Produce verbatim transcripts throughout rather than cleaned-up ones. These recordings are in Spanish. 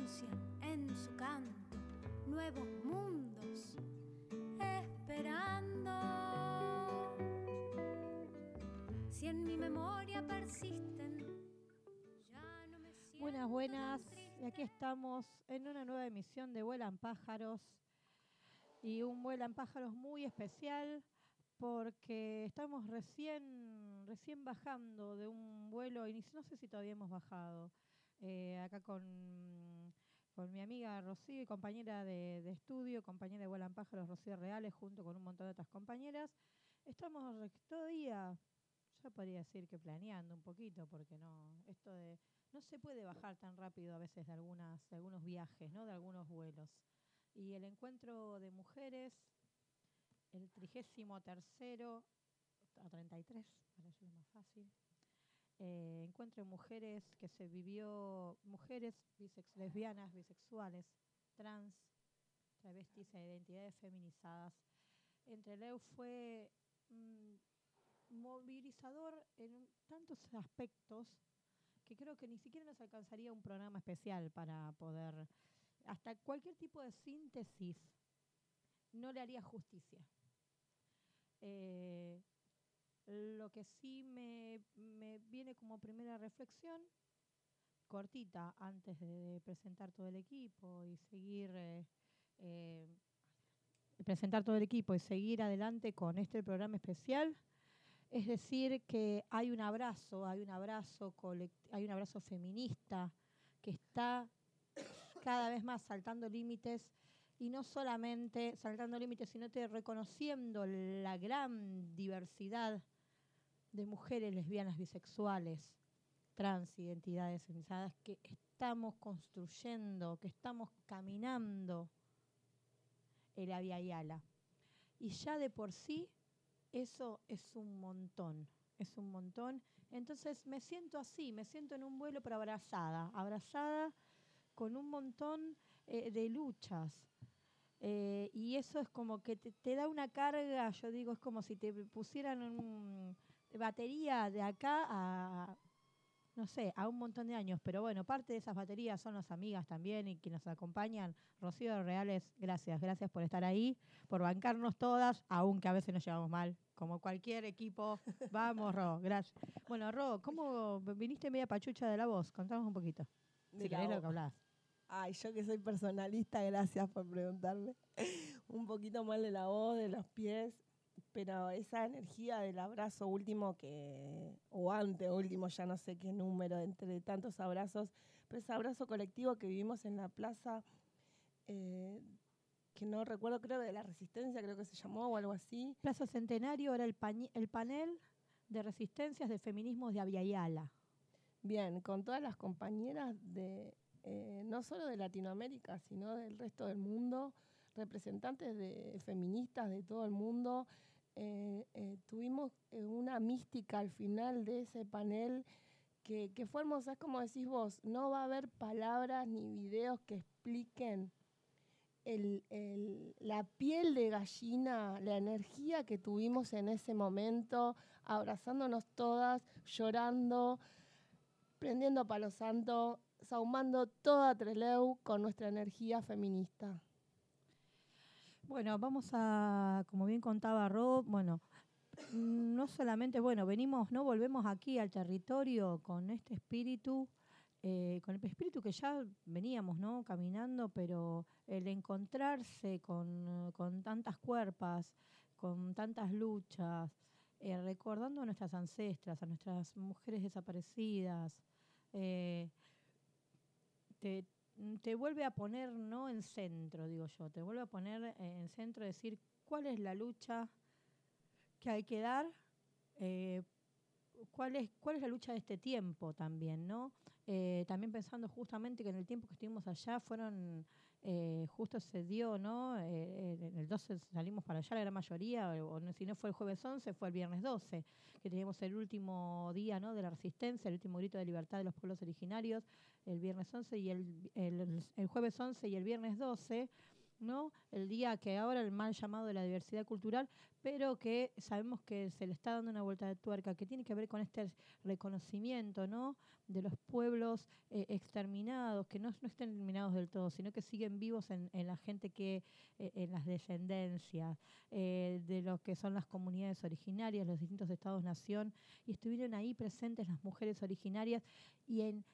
anuncian en su canto nuevos mundos, esperando. Si en mi memoria persisten, ya no me siento Buenas, buenas. tan triste. Y aquí estamos en una nueva emisión de Vuelan Pájaros. Y un Vuelan Pájaros muy especial porque estamos recién, recién bajando de un vuelo, y no sé si todavía hemos bajado, eh, acá con, con mi amiga Rocío y compañera de, de estudio, compañera de Vuelan Pájaros, Rocío Reales, junto con un montón de otras compañeras. Estamos re- todavía, yo podría decir que planeando un poquito, porque no, esto de, no se puede bajar tan rápido a veces de, algunas, de algunos viajes, ¿no? De algunos vuelos. Y el encuentro de mujeres, el trigésimo tercero, a treinta y tres, para ello es más fácil. Eh, encuentro de mujeres que se vivió, mujeres bisex, lesbianas, bisexuales, trans, travestis e identidades feminizadas. Entre Leu fue mm, movilizador en un- tantos aspectos que creo que ni siquiera nos alcanzaría un programa especial para poder, hasta cualquier tipo de síntesis no le haría justicia. Eh, lo que sí me, me viene como primera reflexión, cortita, antes de, de presentar todo el equipo y seguir, eh, eh, presentar todo el equipo y seguir adelante con este programa especial, es decir que hay un abrazo, hay un abrazo colect- hay un abrazo feminista que está cada vez más saltando límites, y no solamente saltando límites, sino te reconociendo la gran diversidad de mujeres lesbianas, bisexuales, trans, identidades feminizadas que estamos construyendo, que estamos caminando el Avia Yala. Y ya de por sí eso es un montón, es un montón. Entonces me siento así, me siento en un vuelo pero abrazada, abrazada con un montón eh, de luchas. Eh, y eso es como que te, te da una carga, yo digo, es como si te pusieran un, batería de acá a, no sé, a un montón de años. Pero bueno, parte de esas baterías son las amigas también y que nos acompañan. Rocío Reales, gracias, gracias por estar ahí, por bancarnos todas, aunque a veces nos llevamos mal, como cualquier equipo. Vamos, Ro, gracias. Bueno, Ro, ¿cómo viniste media pachucha de la voz? Contanos un poquito, De si la querés lo voz. que hablás. Ay, yo que soy personalista, gracias por preguntarme. Un poquito mal de la voz, de los pies, pero esa energía del abrazo último que, o ante último, ya no sé qué número, entre tantos abrazos, pero ese abrazo colectivo que vivimos en la plaza, eh, que no recuerdo, creo de la Resistencia, creo que se llamó o algo así. Plaza Centenario era el, pañi- el panel de resistencias de feminismos de Avia Yala. Bien, con todas las compañeras de eh, no solo de Latinoamérica, sino del resto del mundo, representantes de feministas de todo el mundo. Eh, eh, tuvimos eh, una mística al final de ese panel que, que fue hermosa. Es como decís vos, no va a haber palabras ni videos que expliquen el, el, la piel de gallina, la energía que tuvimos en ese momento, abrazándonos todas, llorando, prendiendo palo santo, sahumando toda Trelew con nuestra energía feminista. Bueno, vamos a, como bien contaba Rob, bueno, no solamente, bueno, venimos, no volvemos aquí al territorio con este espíritu, eh, con el espíritu que ya veníamos, ¿no? Caminando, pero el encontrarse con, con tantas cuerpas, con tantas luchas, eh, recordando a nuestras ancestras, a nuestras mujeres desaparecidas, eh, te, te vuelve a poner, ¿no?, en centro, digo yo, te vuelve a poner en centro, decir cuál es la lucha que hay que dar, eh, cuál es cuál es la lucha de este tiempo también, ¿no? Eh, también pensando justamente que en el tiempo que estuvimos allá fueron, eh, justo se dio, ¿no? Eh, en el doce salimos para allá la gran mayoría, o, o si no fue el jueves once, fue el viernes doce, que teníamos el último día, ¿no?, de la resistencia, el último grito de libertad de los pueblos originarios, el viernes once y el, el, el jueves once y el viernes doce. ¿no? El día que ahora el mal llamado de la diversidad cultural, pero que sabemos que se le está dando una vuelta de tuerca, que tiene que ver con este reconocimiento, ¿no? De los pueblos eh, exterminados, que no, no estén eliminados del todo, sino que siguen vivos en, en la gente que, eh, en las descendencias, eh, de lo que son las comunidades originarias, los distintos estados-nación, y estuvieron ahí presentes las mujeres originarias y en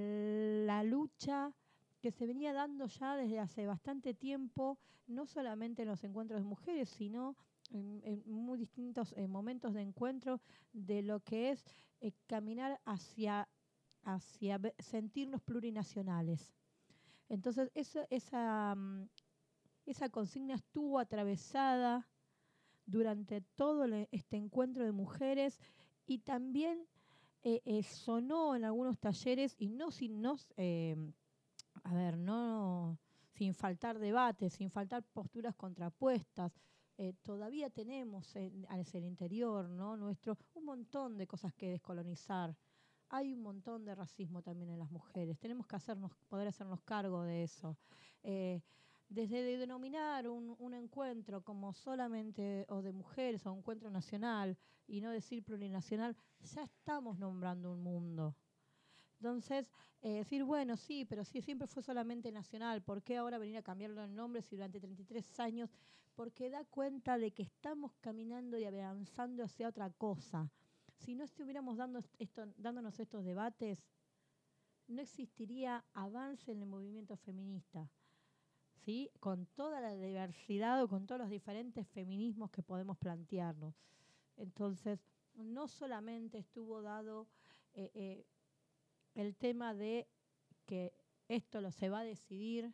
la lucha que se venía dando ya desde hace bastante tiempo, no solamente en los encuentros de mujeres, sino en, en muy distintos eh, momentos de encuentro de lo que es eh, caminar hacia, hacia ve- sentirnos plurinacionales. Entonces, eso, esa, mm, esa consigna estuvo atravesada durante todo le- este encuentro de mujeres y también eh, eh, sonó en algunos talleres y no sin nos, eh, a ver, no sin faltar debates, sin faltar posturas contrapuestas. Eh, todavía tenemos en, hacia el interior, ¿no? Nuestro un montón de cosas que descolonizar. Hay un montón de racismo también en las mujeres. Tenemos que hacernos, poder hacernos cargo de eso. Eh, desde de denominar un, un encuentro como solamente o de mujeres o un encuentro nacional y no decir plurinacional, ya estamos nombrando un mundo. Entonces, eh, decir, bueno, sí, pero si siempre fue solamente nacional, ¿por qué ahora venir a cambiarlo el nombre si durante treinta y tres años? Porque da cuenta de que estamos caminando y avanzando hacia otra cosa. Si no estuviéramos dando esto, dándonos estos debates, no existiría avance en el movimiento feminista, ¿sí? Con toda la diversidad o con todos los diferentes feminismos que podemos plantearnos. Entonces, no solamente estuvo dado eh, eh, el tema de que esto lo se va a decidir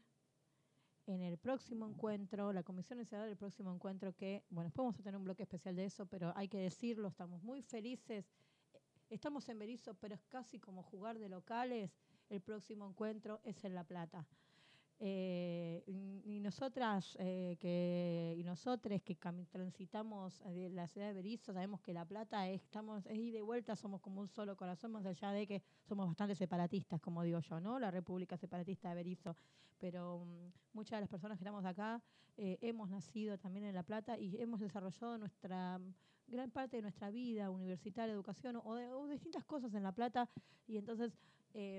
en el próximo encuentro, la comisión nacional del próximo encuentro que, bueno, después vamos a tener un bloque especial de eso, pero hay que decirlo, estamos muy felices. Estamos en Berisso, pero es casi como jugar de locales. El próximo encuentro es en La Plata. Eh, y nosotras eh, que, y nosotros que cam- transitamos de la ciudad de Berisso, sabemos que La Plata es, estamos, es ida y vuelta, somos como un solo corazón, más allá de que somos bastante separatistas, como digo yo, ¿no? La República Separatista de Berisso. Pero um, muchas de las personas que estamos acá eh, hemos nacido también en La Plata y hemos desarrollado nuestra gran parte de nuestra vida universitaria, educación o, de, o distintas cosas en La Plata, y entonces eh,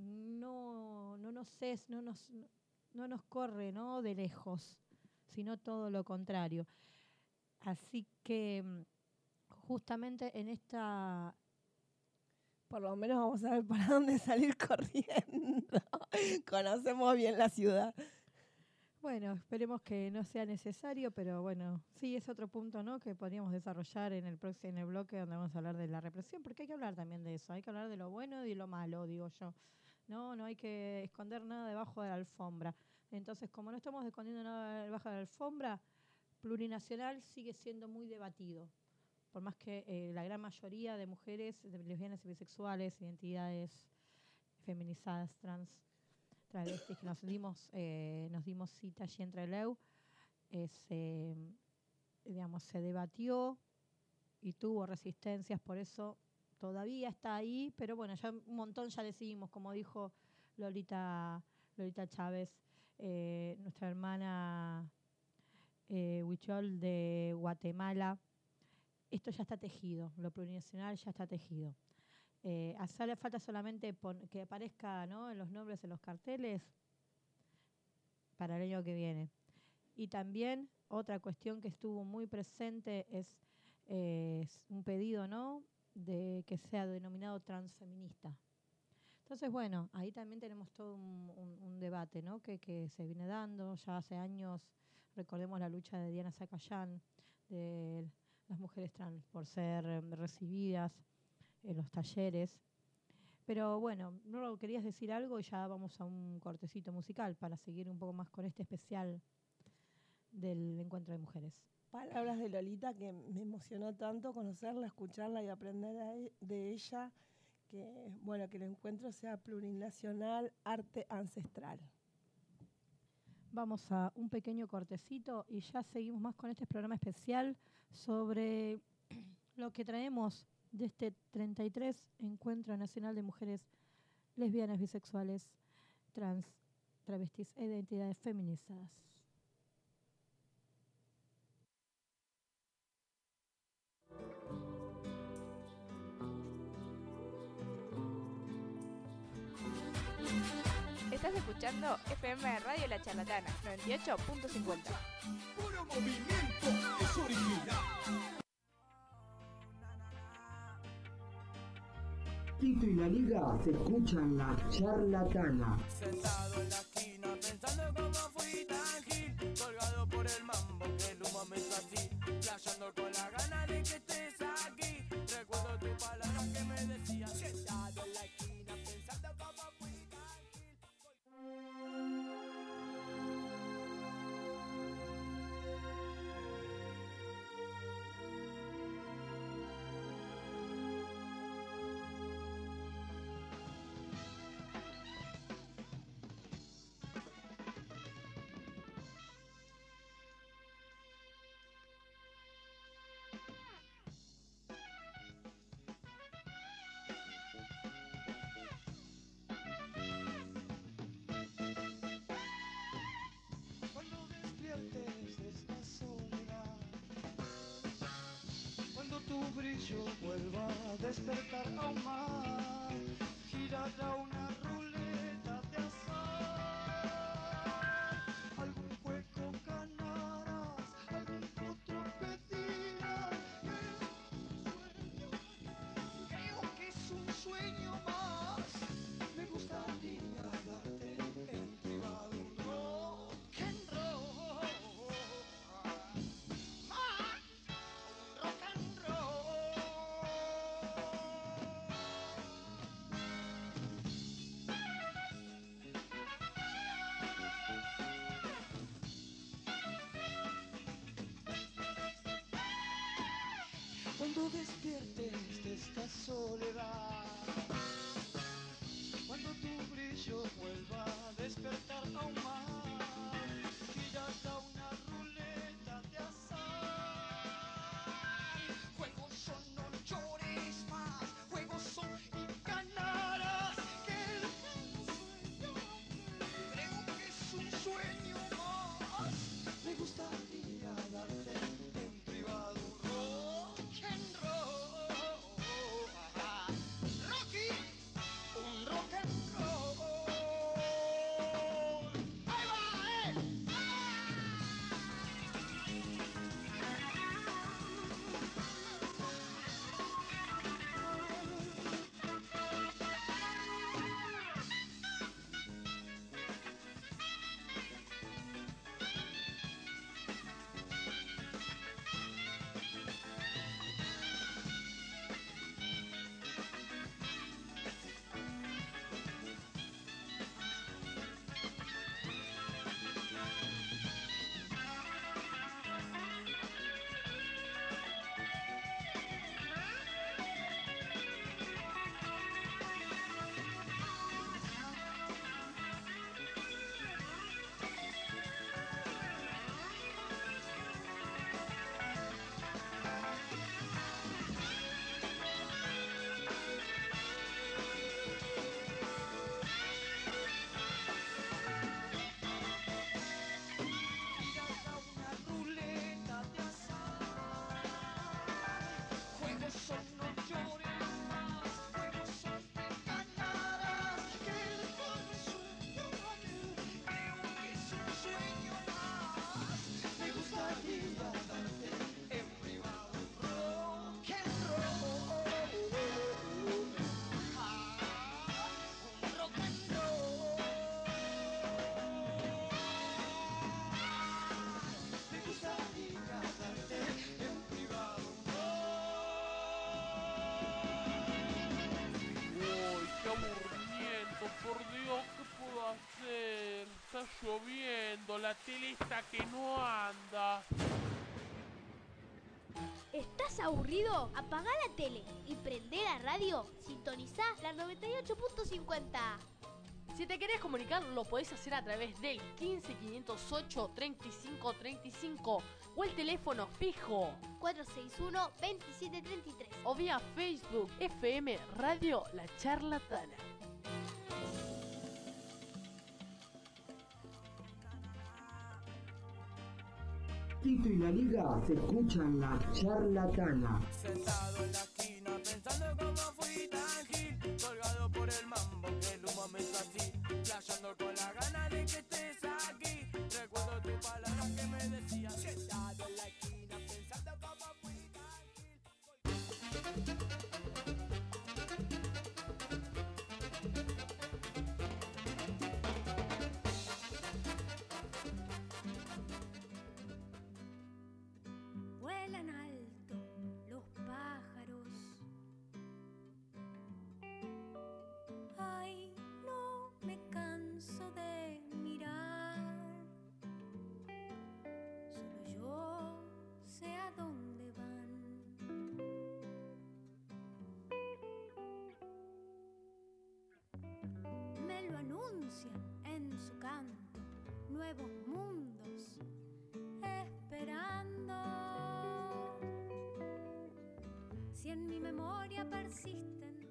no, no nos es, no nos no nos corre, ¿no? De lejos, sino todo lo contrario. Así que justamente en esta... Por lo menos vamos a ver para dónde salir corriendo. Conocemos bien la ciudad. Bueno, esperemos que no sea necesario, pero bueno, sí es otro punto, ¿no? Que podríamos desarrollar en el próximo en el bloque donde vamos a hablar de la represión, porque hay que hablar también de eso, hay que hablar de lo bueno y de lo malo, digo yo. No, no hay que esconder nada debajo de la alfombra. Entonces, como no estamos escondiendo nada debajo de la alfombra, plurinacional sigue siendo muy debatido. Por más que eh, la gran mayoría de mujeres, de lesbianas y bisexuales, identidades feminizadas, trans, travestis, que nos dimos, eh, nos dimos cita allí entre Leu, eh, se, digamos, se debatió y tuvo resistencias, por eso todavía está ahí, pero bueno, ya un montón ya decidimos, como dijo Lolita, Lolita Chávez, eh, nuestra hermana eh, Huichol de Guatemala, esto ya está tejido, lo plurinacional ya está tejido. Eh, hace falta solamente pon, que aparezca, ¿no? En los nombres en los carteles para el año que viene. Y también otra cuestión que estuvo muy presente es, eh, es un pedido, ¿no? De que sea denominado transfeminista. Entonces, bueno, ahí también tenemos todo un, un, un debate, ¿no? Que, que se viene dando ya hace años. Recordemos la lucha de Diana Zacayán, de las mujeres trans por ser eh, recibidas en los talleres. Pero bueno, no querías decir algo y ya vamos a un cortecito musical para seguir un poco más con este especial del encuentro de mujeres. Palabras de Lolita que me emocionó tanto conocerla, escucharla y aprender de ella, que bueno, que el encuentro sea plurinacional, arte ancestral. Vamos a un pequeño cortecito y ya seguimos más con este programa especial sobre lo que traemos de este treinta y tres Encuentro Nacional de Mujeres Lesbianas, Bisexuales, Trans, Travestis e Identidades Feminizadas. Estás escuchando F M Radio La Charlatana, noventa y ocho punto cincuenta. Puro movimiento, es original. Tito y la Liga se escuchan La Charlatana. Sentado en la esquina pensando cómo fui tan gil, colgado por el mambo que el humo me hizo así, playando con la gana de que estés aquí. Recuerdo tu palabra que me decía, sentado en la esquina pensando cómo fui tan gil. Tu brillo vuelva a despertar aún más, girará una ruleta de azar, algún juego ganarás, algún otro pedirás, creo que es un sueño más, me gustaría darte en privado un rock and roll. Cuando despiertes de esta soledad, cuando tu brillo vuelva a despertar aún más, girará una ruleta de azar. Juegos son, no llores más, juegos son y ganarás. Que el sueño, creo que es un sueño más, me gustaría darte en privado un rock and roll. Rocky, un rock and roll. Ahí va, eh. Girará una ruleta de azar. Juegos son, no llores más, juegos son que ganarás. Que el sueño, creo que es un sueño más, me gustaría darte en privado un rock and roll. Ah, un rock and roll. Me gustaría darte en privado un Uy, qué aburrimiento, por Dios, ¿qué puedo hacer? Está lloviendo, la tele está que no anda. ¿Estás aburrido? Apagá la tele y prendé la radio. Sintonizá la noventa y ocho punto cincuenta. Si te querés comunicar, lo podés hacer a través del quince quinientos ocho treinta y cinco treinta y cinco o el teléfono fijo cuatrocientos sesenta y uno veintisiete treinta y tres. o vía Facebook F M Radio La Charlatana. Tito y la Liga se escuchan La Charlatana. Sentado en la esquina pensando cómo fui tan gil, colgado por el mambo que el humo me hizo así, Playando con la gana de que estés aquí. Recuerdo tus palabras que me decías. Sentado en la esquina pensando cómo fui tan gil. Vuelan alto los pájaros. Ay, no me canso de mirar. Solo yo sé a dónde van. Me lo anuncian en su canto. Nuevos mundos esperando. Si en mi memoria persisten.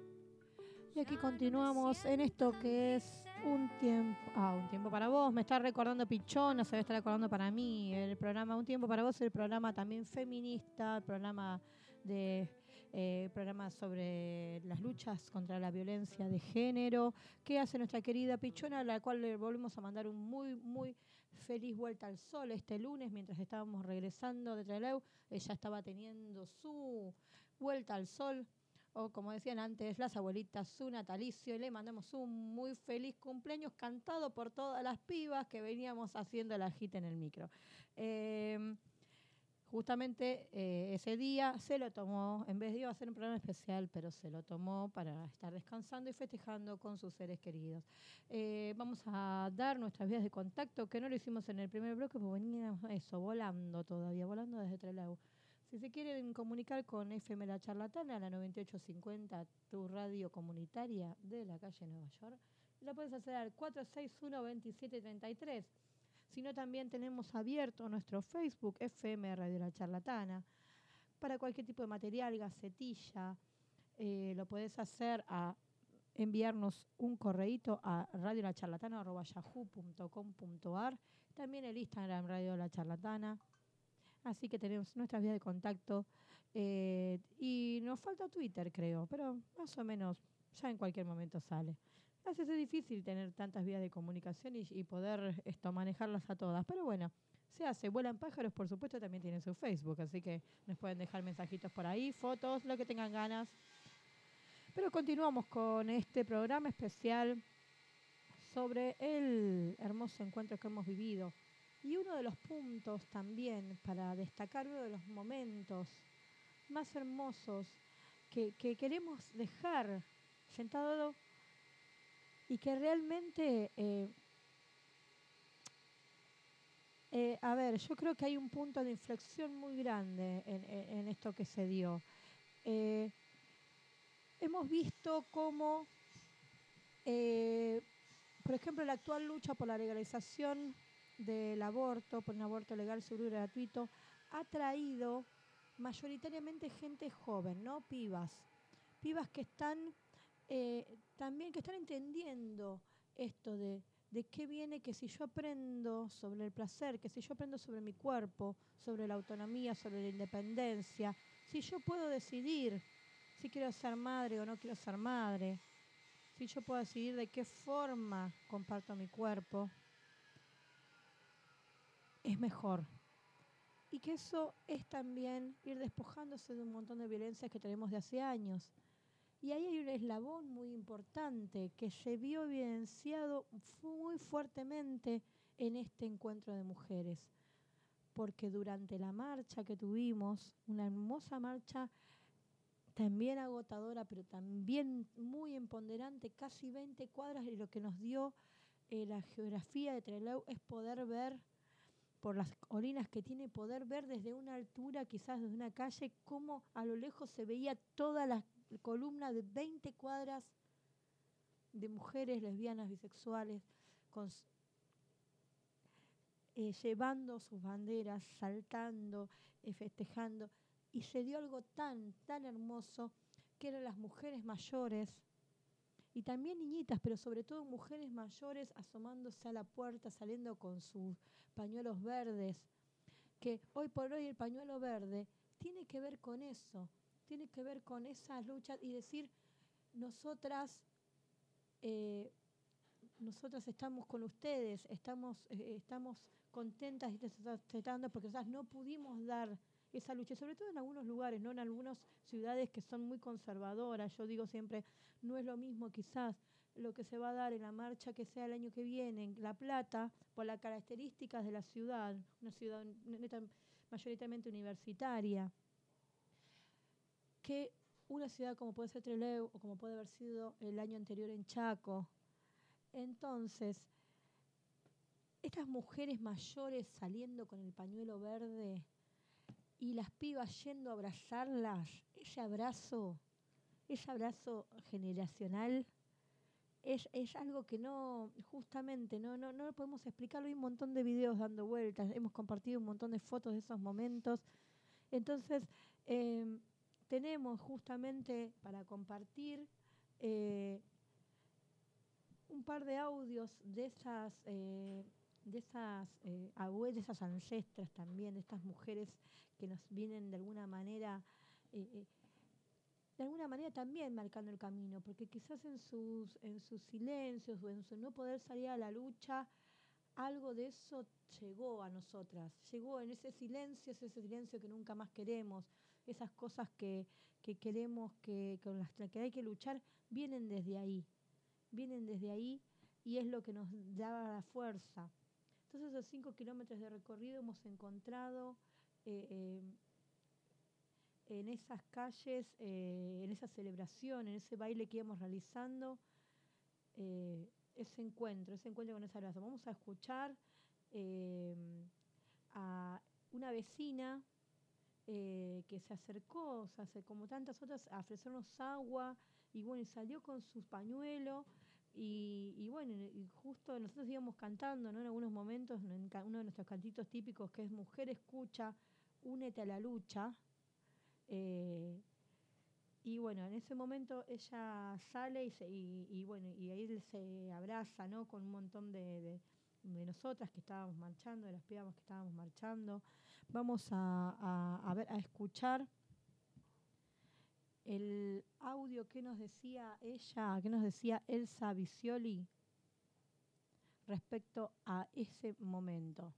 Y aquí continuamos en esto que es un tiempo, ah, un tiempo para vos. Me está recordando Pichona, se va a estar recordando para mí. El programa Un tiempo para vos es el programa también feminista, el programa de eh, programa sobre las luchas contra la violencia de género que hace nuestra querida Pichona, a la cual le volvemos a mandar un muy, muy feliz vuelta al sol este lunes mientras estábamos regresando de Trelew. Ella estaba teniendo su vuelta al sol, o como decían antes las abuelitas, su natalicio, y le mandamos un muy feliz cumpleaños cantado por todas las pibas que veníamos haciendo la hit en el micro. Eh, justamente eh, ese día se lo tomó, en vez de iba a hacer un programa especial, pero se lo tomó para estar descansando y festejando con sus seres queridos. Eh, vamos a dar nuestras vías de contacto, que no lo hicimos en el primer bloque, porque veníamos eso, volando todavía, volando desde Trelew. Si se quieren comunicar con F M La Charlatana, la noventa y ocho cincuenta, tu radio comunitaria de la calle Nueva York, lo puedes hacer al cuatro seis uno, veintisiete treinta y tres. Si no, también tenemos abierto nuestro Facebook, F M Radio La Charlatana, para cualquier tipo de material, gacetilla. Eh, lo puedes hacer a enviarnos un correíto a radio la charlatana arroba yahoo punto com punto ar. También el Instagram Radio La Charlatana. Así que tenemos nuestras vías de contacto. Eh, y nos falta Twitter, creo, pero más o menos ya en cualquier momento sale. A veces es difícil tener tantas vías de comunicación y, y poder esto manejarlas a todas. Pero bueno, se hace. Vuelan pájaros, por supuesto, también tiene su Facebook. Así que nos pueden dejar mensajitos por ahí, fotos, lo que tengan ganas. Pero continuamos con este programa especial sobre el hermoso encuentro que hemos vivido. Y uno de los puntos también para destacar, uno de los momentos más hermosos que, que queremos dejar sentado y que realmente, eh, eh, a ver, yo creo que hay un punto de inflexión muy grande en, en, en esto que se dio. Eh, hemos visto cómo, eh, por ejemplo, la actual lucha por la legalización del aborto, por un aborto legal, seguro y gratuito, ha traído mayoritariamente gente joven, ¿no? Pibas. Pibas que están eh, también, que están entendiendo esto de, de qué viene, que si yo aprendo sobre el placer, que si yo aprendo sobre mi cuerpo, sobre la autonomía, sobre la independencia, si yo puedo decidir si quiero ser madre o no quiero ser madre, si yo puedo decidir de qué forma comparto mi cuerpo, es mejor. Y que eso es también ir despojándose de un montón de violencias que tenemos de hace años. Y ahí hay un eslabón muy importante que se vio evidenciado muy fuertemente en este encuentro de mujeres. Porque durante la marcha que tuvimos, una hermosa marcha también agotadora, pero también muy empoderante, casi veinte cuadras, y lo que nos dio eh, la geografía de Trelew es poder ver por las colinas que tiene, poder ver desde una altura, quizás desde una calle, cómo a lo lejos se veía toda la columna de veinte cuadras de mujeres lesbianas, bisexuales, con, eh, llevando sus banderas, saltando, eh, festejando. Y se dio algo tan, tan hermoso, que eran las mujeres mayores, y también niñitas, pero sobre todo mujeres mayores asomándose a la puerta, saliendo con sus pañuelos verdes, que hoy por hoy el pañuelo verde tiene que ver con eso, tiene que ver con esas luchas y decir, nosotras eh, nosotras estamos con ustedes, estamos, eh, estamos contentas y tratando porque quizás no pudimos dar esa lucha, sobre todo en algunos lugares, no en algunas ciudades que son muy conservadoras. Yo digo siempre, no es lo mismo quizás lo que se va a dar en la marcha que sea el año que viene en La Plata, por las características de la ciudad, una ciudad neta, mayoritariamente universitaria, que una ciudad como puede ser Trelew o como puede haber sido el año anterior en Chaco. Entonces, estas mujeres mayores saliendo con el pañuelo verde y las pibas yendo a abrazarlas, ese abrazo, ese abrazo generacional, es, es algo que no, justamente, no, no, no lo podemos explicarlo. Hay un montón de videos dando vueltas, hemos compartido un montón de fotos de esos momentos. Entonces, eh, tenemos justamente para compartir eh, un par de audios de esas, eh, de esas eh, abuelas, de esas ancestras también, de estas mujeres que nos vienen de alguna manera, eh, eh, de alguna manera también marcando el camino, porque quizás en sus, en sus silencios o en su no poder salir a la lucha, algo de eso llegó a nosotras, llegó en ese silencio, ese silencio que nunca más queremos, esas cosas que, que queremos, que con las que hay que luchar, vienen desde ahí, vienen desde ahí y es lo que nos da la fuerza. Entonces, esos cinco kilómetros de recorrido hemos encontrado eh, eh, en esas calles, eh, en esa celebración, en ese baile que íbamos realizando, eh, ese encuentro, ese encuentro con esa abrazo. Vamos a escuchar eh, a una vecina eh, que se acercó, o sea, se, como tantas otras, a ofrecernos agua, y bueno, y salió con su pañuelo, y, y bueno, y justo nosotros íbamos cantando, ¿no? En algunos momentos, en uno de nuestros cantitos típicos, que es Mujer Escucha, únete a la lucha. Eh, y bueno, en ese momento ella sale y, se, y, y bueno, y ahí se abraza, ¿no? Con un montón de, de, de nosotras que estábamos marchando, de las pibas que estábamos marchando. Vamos a, a, a, ver, a escuchar el audio que nos decía ella, que nos decía Elsa Visioli respecto a ese momento.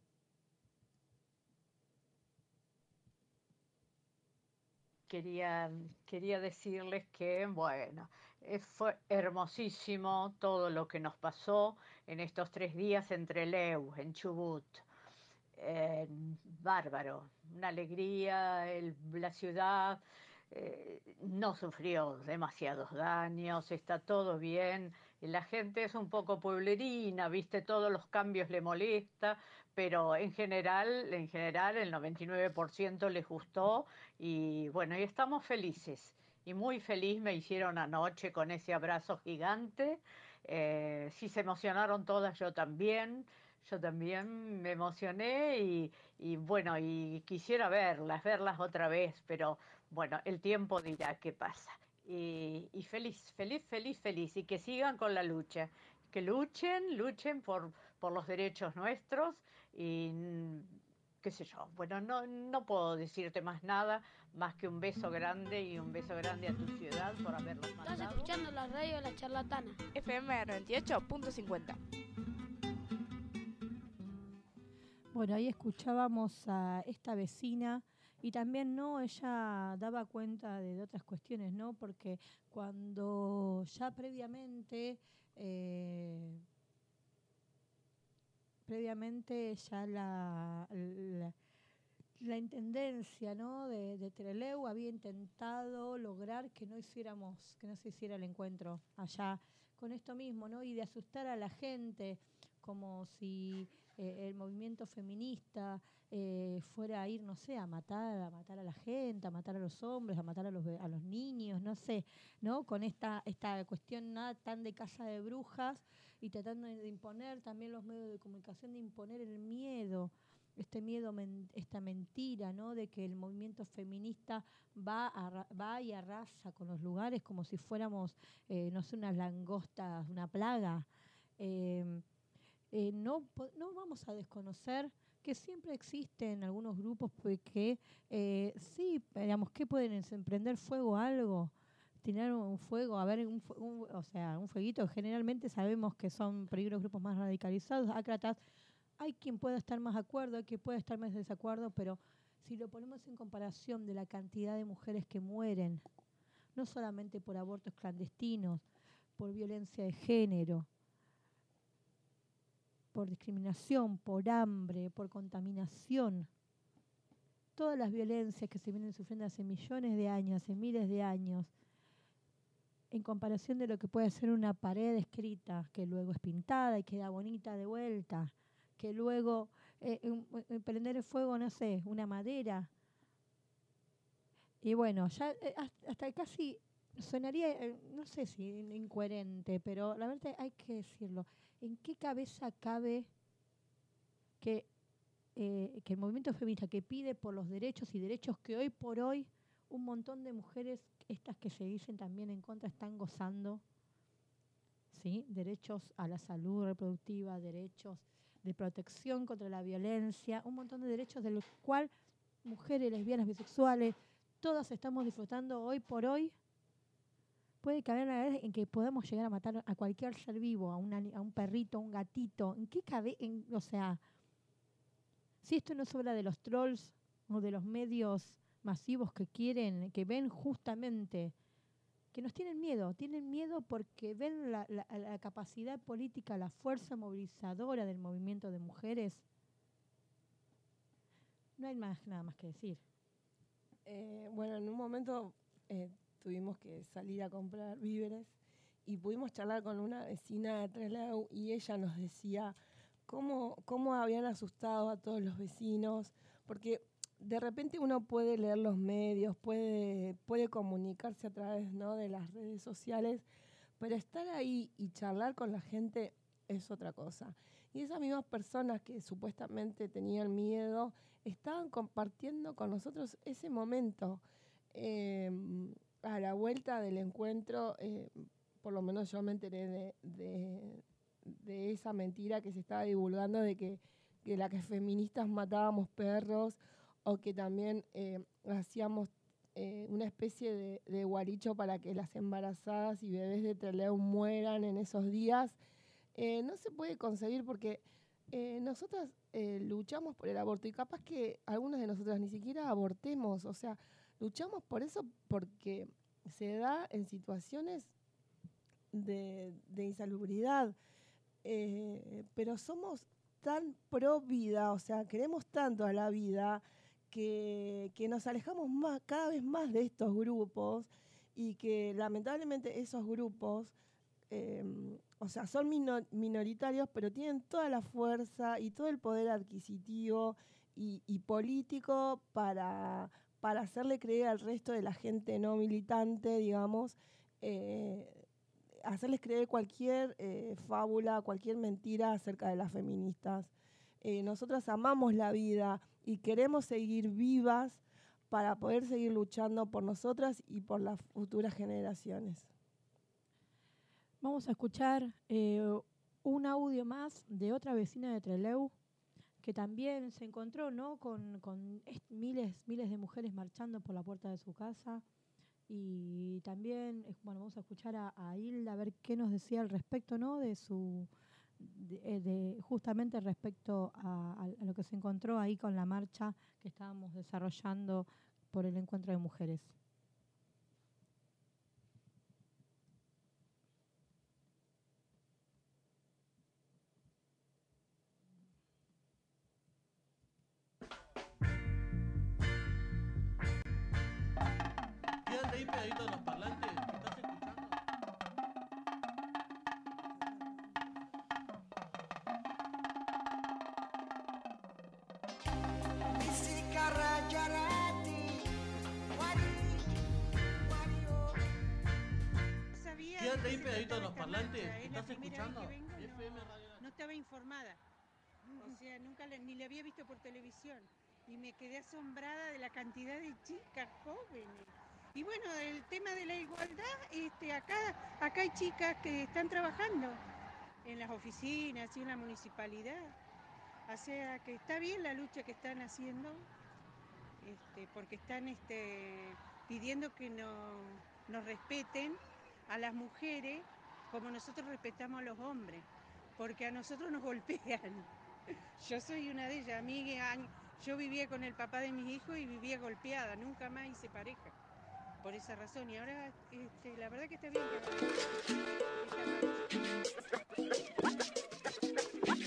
Quería, quería decirles que, bueno, eh, fue hermosísimo todo lo que nos pasó en estos tres días en Trelew, en Chubut. Eh, bárbaro, una alegría, el, la ciudad eh, no sufrió demasiados daños, está todo bien. Y la gente es un poco pueblerina, viste, todos los cambios le molesta, pero en general, en general el noventa y nueve por ciento les gustó y bueno, y estamos felices. Y muy feliz me hicieron anoche con ese abrazo gigante. Eh, sí se emocionaron todas, yo también. Yo también me emocioné y, y bueno, y quisiera verlas, verlas otra vez, pero bueno, el tiempo dirá qué pasa. Y, y feliz, feliz, feliz, feliz. Y que sigan con la lucha. Que luchen, luchen por, por los derechos nuestros y qué sé yo. Bueno, no, no puedo decirte más nada, más que un beso grande y un beso grande a tu ciudad por haberlos mandado. Estás escuchando la radio de La Charlatana. F M noventa y ocho punto cincuenta. Bueno, ahí escuchábamos a esta vecina y también, ¿no? Ella daba cuenta de otras cuestiones, ¿no? Porque cuando ya previamente, eh, previamente ya la, la, la intendencia, ¿no? de, de Trelew había intentado lograr que no hiciéramos, que no se hiciera el encuentro allá con esto mismo, ¿no? Y de asustar a la gente, como si eh, el movimiento feminista eh, fuera a ir, no sé, a matar, a matar a la gente, a matar a los hombres, a matar a los a los niños, no sé, ¿no? Con esta esta cuestión nada tan de casa de brujas y tratando de imponer también los medios de comunicación, de imponer el miedo, este miedo, men, esta mentira, ¿no? De que el movimiento feminista va, a, va y arrasa con los lugares como si fuéramos, eh, no sé, unas langostas, una plaga. Eh, eh, no, no vamos a desconocer que siempre existen algunos grupos que eh, sí, digamos, que pueden emprender fuego a algo, tirar un fuego, a ver, un, fu- un- o sea, un fueguito, generalmente sabemos que son peligros grupos más radicalizados, ácratas. Hay quien pueda estar más de acuerdo, hay quien pueda estar más de desacuerdo, pero si lo ponemos en comparación de la cantidad de mujeres que mueren, no solamente por abortos clandestinos, por violencia de género, por discriminación, por hambre, por contaminación, todas las violencias que se vienen sufriendo hace millones de años, hace miles de años, en comparación de lo que puede ser una pared escrita, que luego es pintada y queda bonita de vuelta, que luego eh, un- un- prender el fuego, no sé, una madera. Y bueno, ya eh, has- hasta casi sonaría, eh, no sé si in- incoherente, pero la verdad hay que decirlo. ¿En qué cabeza cabe que, eh, que el movimiento feminista que pide por los derechos y derechos que hoy por hoy un montón de mujeres, estas que se dicen también en contra, están gozando, ¿sí? Derechos a la salud reproductiva, derechos de protección contra la violencia, un montón de derechos del cual mujeres, lesbianas, bisexuales, todas estamos disfrutando hoy por hoy? Puede caber una vez en que podamos llegar a matar a cualquier ser vivo, a, un ani- a un perrito, a un gatito. ¿En qué cabe? En, o sea, si esto no es obra de los trolls o de los medios masivos que quieren, que ven justamente, que nos tienen miedo, tienen miedo porque ven la, la- la capacidad política, la fuerza movilizadora del movimiento de mujeres, no hay más nada más que decir. Eh, bueno, en un momento eh, tuvimos que salir a comprar víveres y pudimos charlar con una vecina de Trelew y ella nos decía cómo, cómo habían asustado a todos los vecinos, porque de repente uno puede leer los medios, puede, puede comunicarse a través, ¿no?, de las redes sociales, pero estar ahí y charlar con la gente es otra cosa. Y esas mismas personas que supuestamente tenían miedo estaban compartiendo con nosotros ese momento. Eh, a la vuelta del encuentro, eh, por lo menos yo me enteré de, de, de esa mentira que se estaba divulgando de que, que las que feministas matábamos perros o que también eh, hacíamos eh, una especie de, de guaricho para que las embarazadas y bebés de Trelew mueran en esos días. Eh, no se puede conseguir porque eh, nosotras eh, luchamos por el aborto y capaz que algunas de nosotras ni siquiera abortemos, o sea, luchamos por eso porque se da en situaciones de, de insalubridad, eh, pero somos tan pro vida, o sea, queremos tanto a la vida que, que nos alejamos más, cada vez más de estos grupos y que lamentablemente esos grupos eh, o sea, son mino- minoritarios, pero tienen toda la fuerza y todo el poder adquisitivo y, y político para, para hacerle creer al resto de la gente no militante, digamos, eh, hacerles creer cualquier eh, fábula, cualquier mentira acerca de las feministas. Eh, nosotras amamos la vida y queremos seguir vivas para poder seguir luchando por nosotras y por las futuras generaciones. Vamos a escuchar eh, un audio más de otra vecina de Trelew que también se encontró, ¿no?, con, con est- miles, miles de mujeres marchando por la puerta de su casa. Y también, eh, bueno, vamos a escuchar a, a Hilda a ver qué nos decía al respecto, ¿no?, de su, de, eh, de justamente respecto a, a- a lo que se encontró ahí con la marcha que estábamos desarrollando por el encuentro de mujeres. Quédate ahí pegadito de los parlantes. ¿Estás escuchando? Quédate ahí pegadito de los parlantes. ¿Estás escuchando? F M Radio. No estaba informada. O sea, nunca le- ni la había visto por televisión. Y me quedé asombrada de la cantidad de chicas jóvenes. Y bueno, el tema de la igualdad, este, acá, acá hay chicas que están trabajando en las oficinas y en la municipalidad. O sea, que está bien la lucha que están haciendo, este, porque están este, pidiendo que no nos respeten a las mujeres como nosotros respetamos a los hombres, porque a nosotros nos golpean. Yo soy una de ellas. A mí, yo vivía con el papá de mis hijos y vivía golpeada, nunca más hice pareja, por esa razón. Y ahora, este, la verdad que está bien que...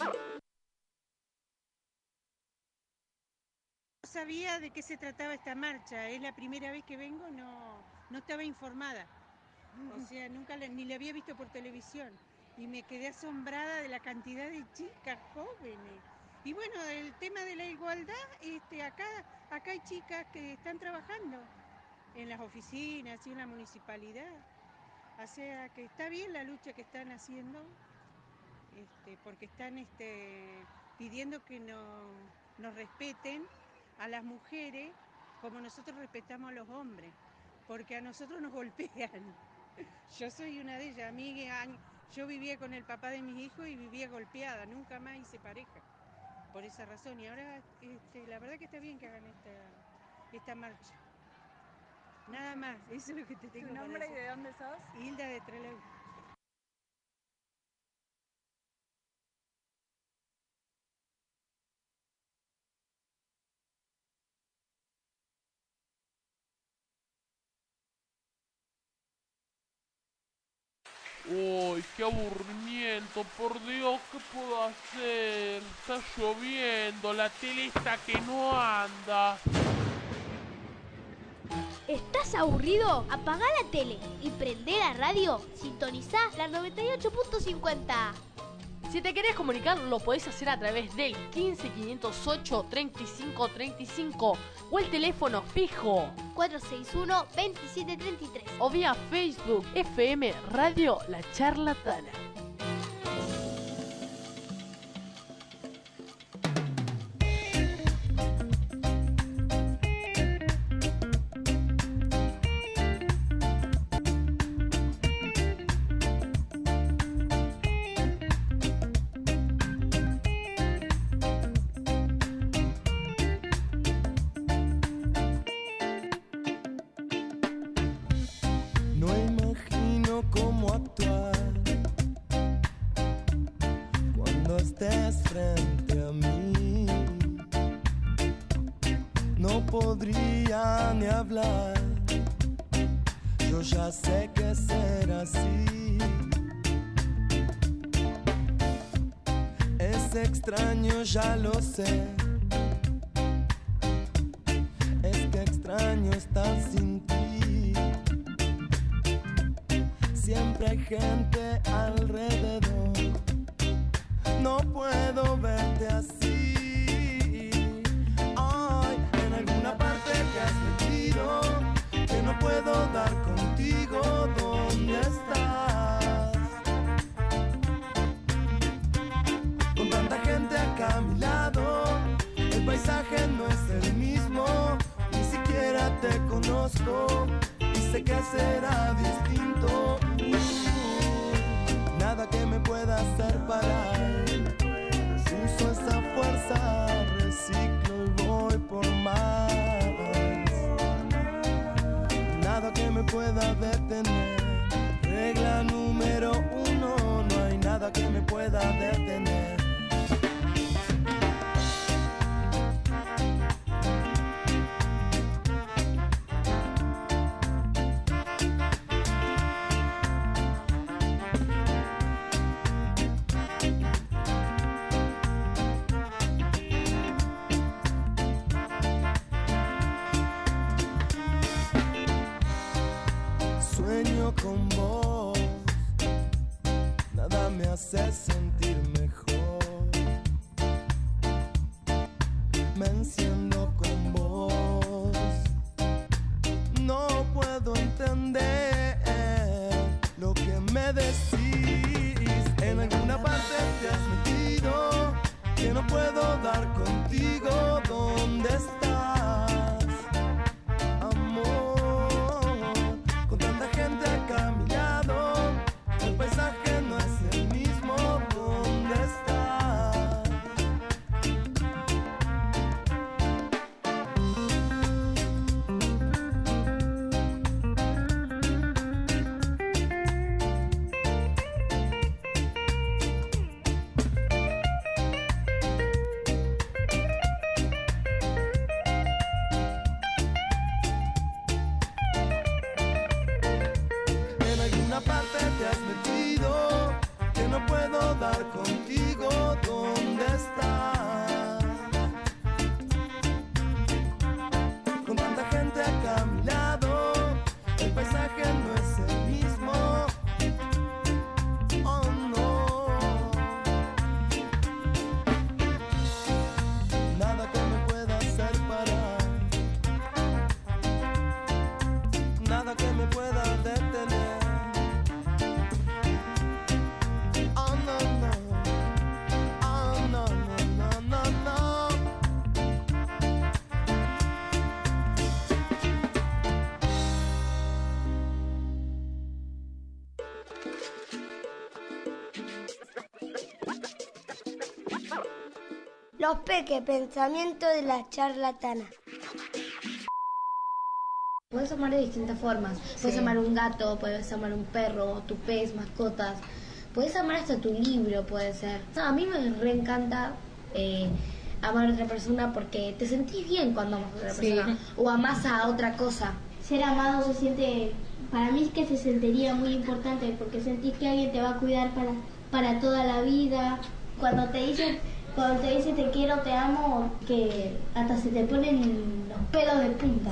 No sabía de qué se trataba esta marcha, es la primera vez que vengo, no, no estaba informada. O sea, nunca la, ni la había visto por televisión. Y me quedé asombrada de la cantidad de chicas jóvenes. Y bueno, el tema de la igualdad, este, acá, acá hay chicas que están trabajando en las oficinas y en la municipalidad. O sea, que está bien la lucha que están haciendo, este, porque están este, pidiendo que no, nos respeten a las mujeres como nosotros respetamos a los hombres, porque a nosotros nos golpean. Yo soy una de ellas. A mí, yo vivía con el papá de mis hijos y vivía golpeada, nunca más hice pareja, por esa razón. Y ahora, este, la verdad que está bien que hagan esta, esta marcha. Nada más, eso es lo que te tengo ¿Tu para nombre y decir. de dónde sos? Hilda de Trelew. Uy, qué aburrimiento, por Dios, ¿qué puedo hacer? Está lloviendo, la tele está que no anda. ¿Estás aburrido? Apagá la tele y prende la radio. Sintonizá la noventa y ocho punto cincuenta. Si te querés comunicar, lo podés hacer a través del quince quinientos ocho treinta y cinco treinta y cinco o el teléfono fijo cuatro seis uno veintisiete treinta y tres o vía Facebook F M Radio La Charlatana. Ya lo sé, es que extraño estar sin ti. Siempre hay gente alrededor, no puedo verte así. Ay, en alguna parte te has metido, que no puedo dar contigo. ¿Dónde estás? Con tanta gente acá a mi lado, el paisaje no es el mismo. Ni siquiera te conozco y sé que será distinto. Uh, nada que me pueda hacer parar. Uso esa fuerza, reciclo y voy por más. Nada que me pueda detener. Regla número uno, no hay nada que me pueda detener. Con vos, nada me hace sentir mejor. Me enciendo con vos, no puedo entender lo que me decís. En alguna parte te has metido, que no puedo dar contigo. ¿Dónde estás, amor? Con tanta gente acá a mi lado, el paisaje no es el mismo. ¿Dónde estás? alguna parte te has metido, que no puedo dar contigo. ¿Dónde estás? Con tanta gente acá a mi lado, el paisaje no es el mismo. Oh no. Nada que me pueda hacer parar, nada que me pueda detener. Oh no, no. Oh no, no, no, no, no. Los peques, pensamiento de la charlatana. Puedes amar de distintas formas. Puedes Sí. amar un gato, puedes amar un perro, tu pez, mascotas. Puedes amar hasta tu libro, puede ser. No, a mí me reencanta eh, amar a otra persona porque te sentís bien cuando amas a otra Sí. persona. O amás a otra cosa. Ser amado se siente, para mí es que se sentiría muy importante porque sentís que alguien te va a cuidar para, para toda la vida. Cuando te dicen, cuando te dice te quiero, te amo, que hasta se te ponen los pelos de punta.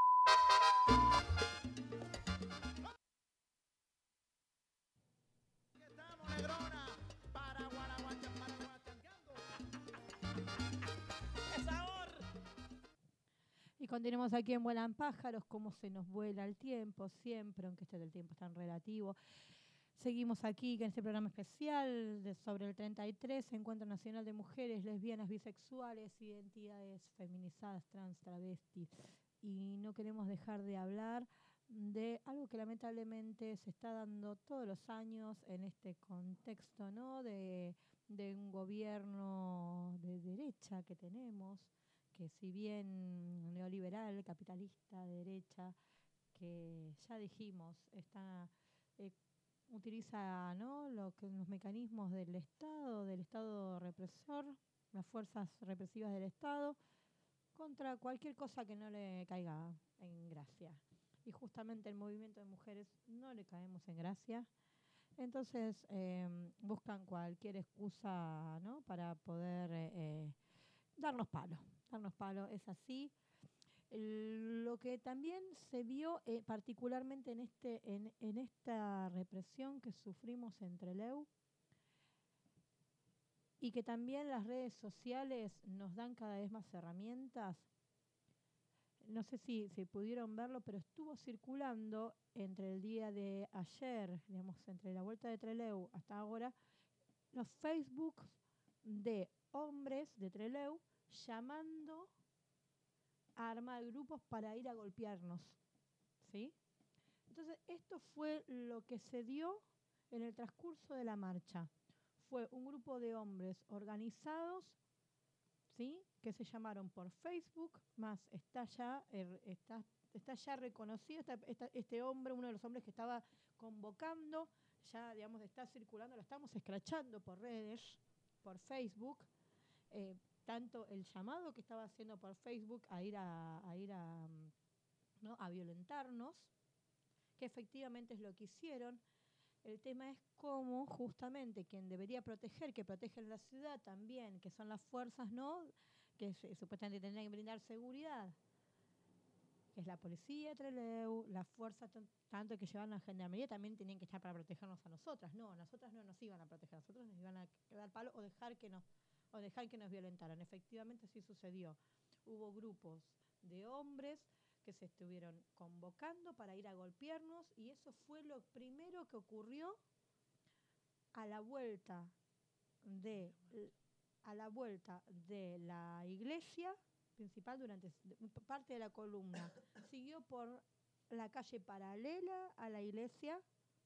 Y continuamos aquí en Vuelan Pájaros, cómo se nos vuela el tiempo siempre, aunque este del tiempo es tan relativo. Seguimos aquí en este programa especial de sobre el treinta y tres, Encuentro Nacional de Mujeres, Lesbianas, Bisexuales, Identidades Feminizadas, Trans, Travestis. Y no queremos dejar de hablar de algo que lamentablemente se está dando todos los años en este contexto, ¿no? De, de un gobierno de derecha que tenemos, que si bien neoliberal, capitalista, de derecha, que ya dijimos, está... Eh, utiliza, ¿no?, lo que, los mecanismos del Estado, del Estado represor, las fuerzas represivas del Estado, contra cualquier cosa que no le caiga en gracia. Y justamente el movimiento de mujeres no le caemos en gracia. Entonces eh, buscan cualquier excusa, ¿no?, para poder eh, eh, darnos palo. Darnos palo, es así. El- Lo que también se vio eh, particularmente en este en, en esta represión que sufrimos entre Leu, y que también las redes sociales nos dan cada vez más herramientas. No sé si, si pudieron verlo, pero estuvo circulando entre el día de ayer, digamos, entre la vuelta de Trelew hasta ahora, los Facebook de hombres de Trelew llamando a armar grupos para ir a golpearnos, ¿sí? Entonces, esto fue lo que se dio en el transcurso de la marcha. Fue un grupo de hombres organizados, ¿sí?, que se llamaron por Facebook, más está ya, er, está, está ya reconocido esta, esta, este hombre, uno de los hombres que estaba convocando, ya, digamos, está circulando, lo estamos escrachando por redes, por Facebook, eh, tanto el llamado que estaba haciendo por Facebook a ir a, a ir a, ¿no?, a violentarnos, que efectivamente es lo que hicieron. El tema es cómo justamente quien debería proteger, que protegen la ciudad también, que son las fuerzas, ¿no?, que se, supuestamente tendrían que brindar seguridad, que es la policía de Trelew, las fuerzas t- tanto que llevan la gendarmería, también tenían que estar para protegernos a nosotras. No, nosotras no nos iban a proteger, nosotros nos iban a dar palo o dejar que nos o dejar que nos violentaran. Efectivamente sí sucedió. Hubo grupos de hombres que se estuvieron convocando para ir a golpearnos, y eso fue lo primero que ocurrió a la vuelta de a la vuelta de la iglesia principal. Durante parte de la columna siguió por la calle paralela a la iglesia,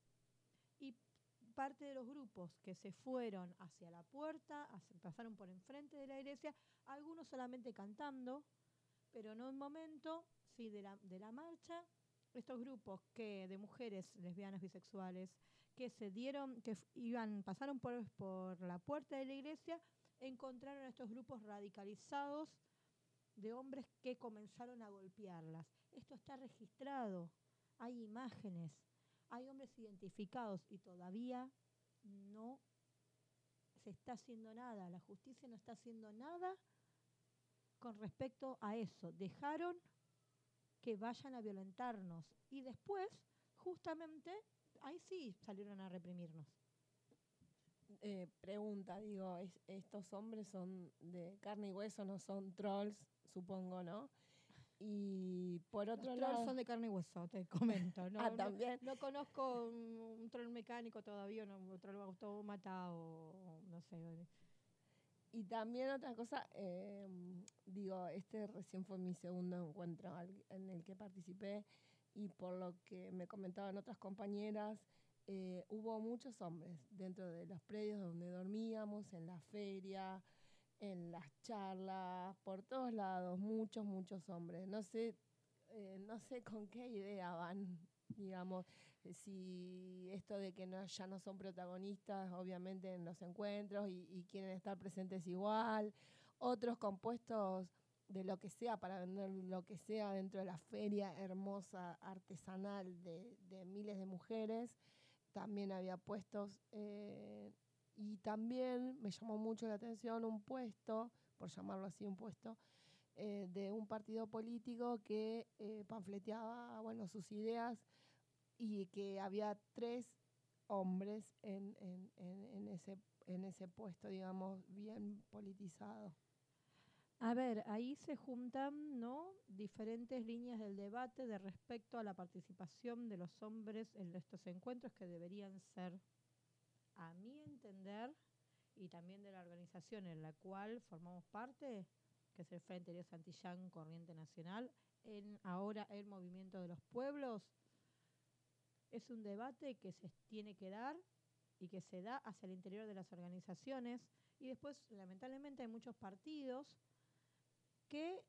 y parte de los grupos que se fueron hacia la puerta, hacia, pasaron por enfrente de la iglesia, algunos solamente cantando, pero en un momento, sí, de la, de la marcha, estos grupos que de mujeres lesbianas, bisexuales, que se dieron, que f- iban, pasaron por, por la puerta de la iglesia, encontraron a estos grupos radicalizados de hombres que comenzaron a golpearlas. Esto está registrado, hay imágenes, hay hombres identificados y todavía no se está haciendo nada, la justicia no está haciendo nada con respecto a eso. Dejaron que vayan a violentarnos y después, justamente, ahí sí salieron a reprimirnos. Eh, pregunta, digo, es, estos hombres son de carne y hueso, no son trolls, supongo, ¿no? Y por otro Los lado... trolls son de carne y hueso, te comento. No, ah, no, también. no conozco un, un troll mecánico todavía, no, un troll autómata o no sé. Y también otra cosa, eh, digo, este recién fue mi segundo encuentro al, en el que participé y por lo que me comentaban otras compañeras, eh, hubo muchos hombres dentro de los predios donde dormíamos, en la feria, en las charlas, por todos lados, muchos, muchos hombres. No sé, eh, no sé con qué idea van, digamos, si esto de que no, ya no son protagonistas, obviamente, en los encuentros y, y quieren estar presentes igual. Otros compuestos de lo que sea, para vender lo que sea dentro de la feria hermosa, artesanal de, de miles de mujeres. También había puestos... Eh, Y también me llamó mucho la atención un puesto, por llamarlo así, un puesto, eh, de un partido político que eh, panfleteaba, bueno, sus ideas y que había tres hombres en, en, en, en, ese, en ese puesto, digamos, bien politizado. A ver, ahí se juntan, ¿no?, diferentes líneas del debate de respecto a la participación de los hombres en estos encuentros que deberían ser, a mi entender, y también de la organización en la cual formamos parte, que es el Frente Elías Santillán Corriente Nacional, en ahora el Movimiento de los Pueblos, es un debate que se tiene que dar y que se da hacia el interior de las organizaciones, y después, lamentablemente, hay muchos partidos que,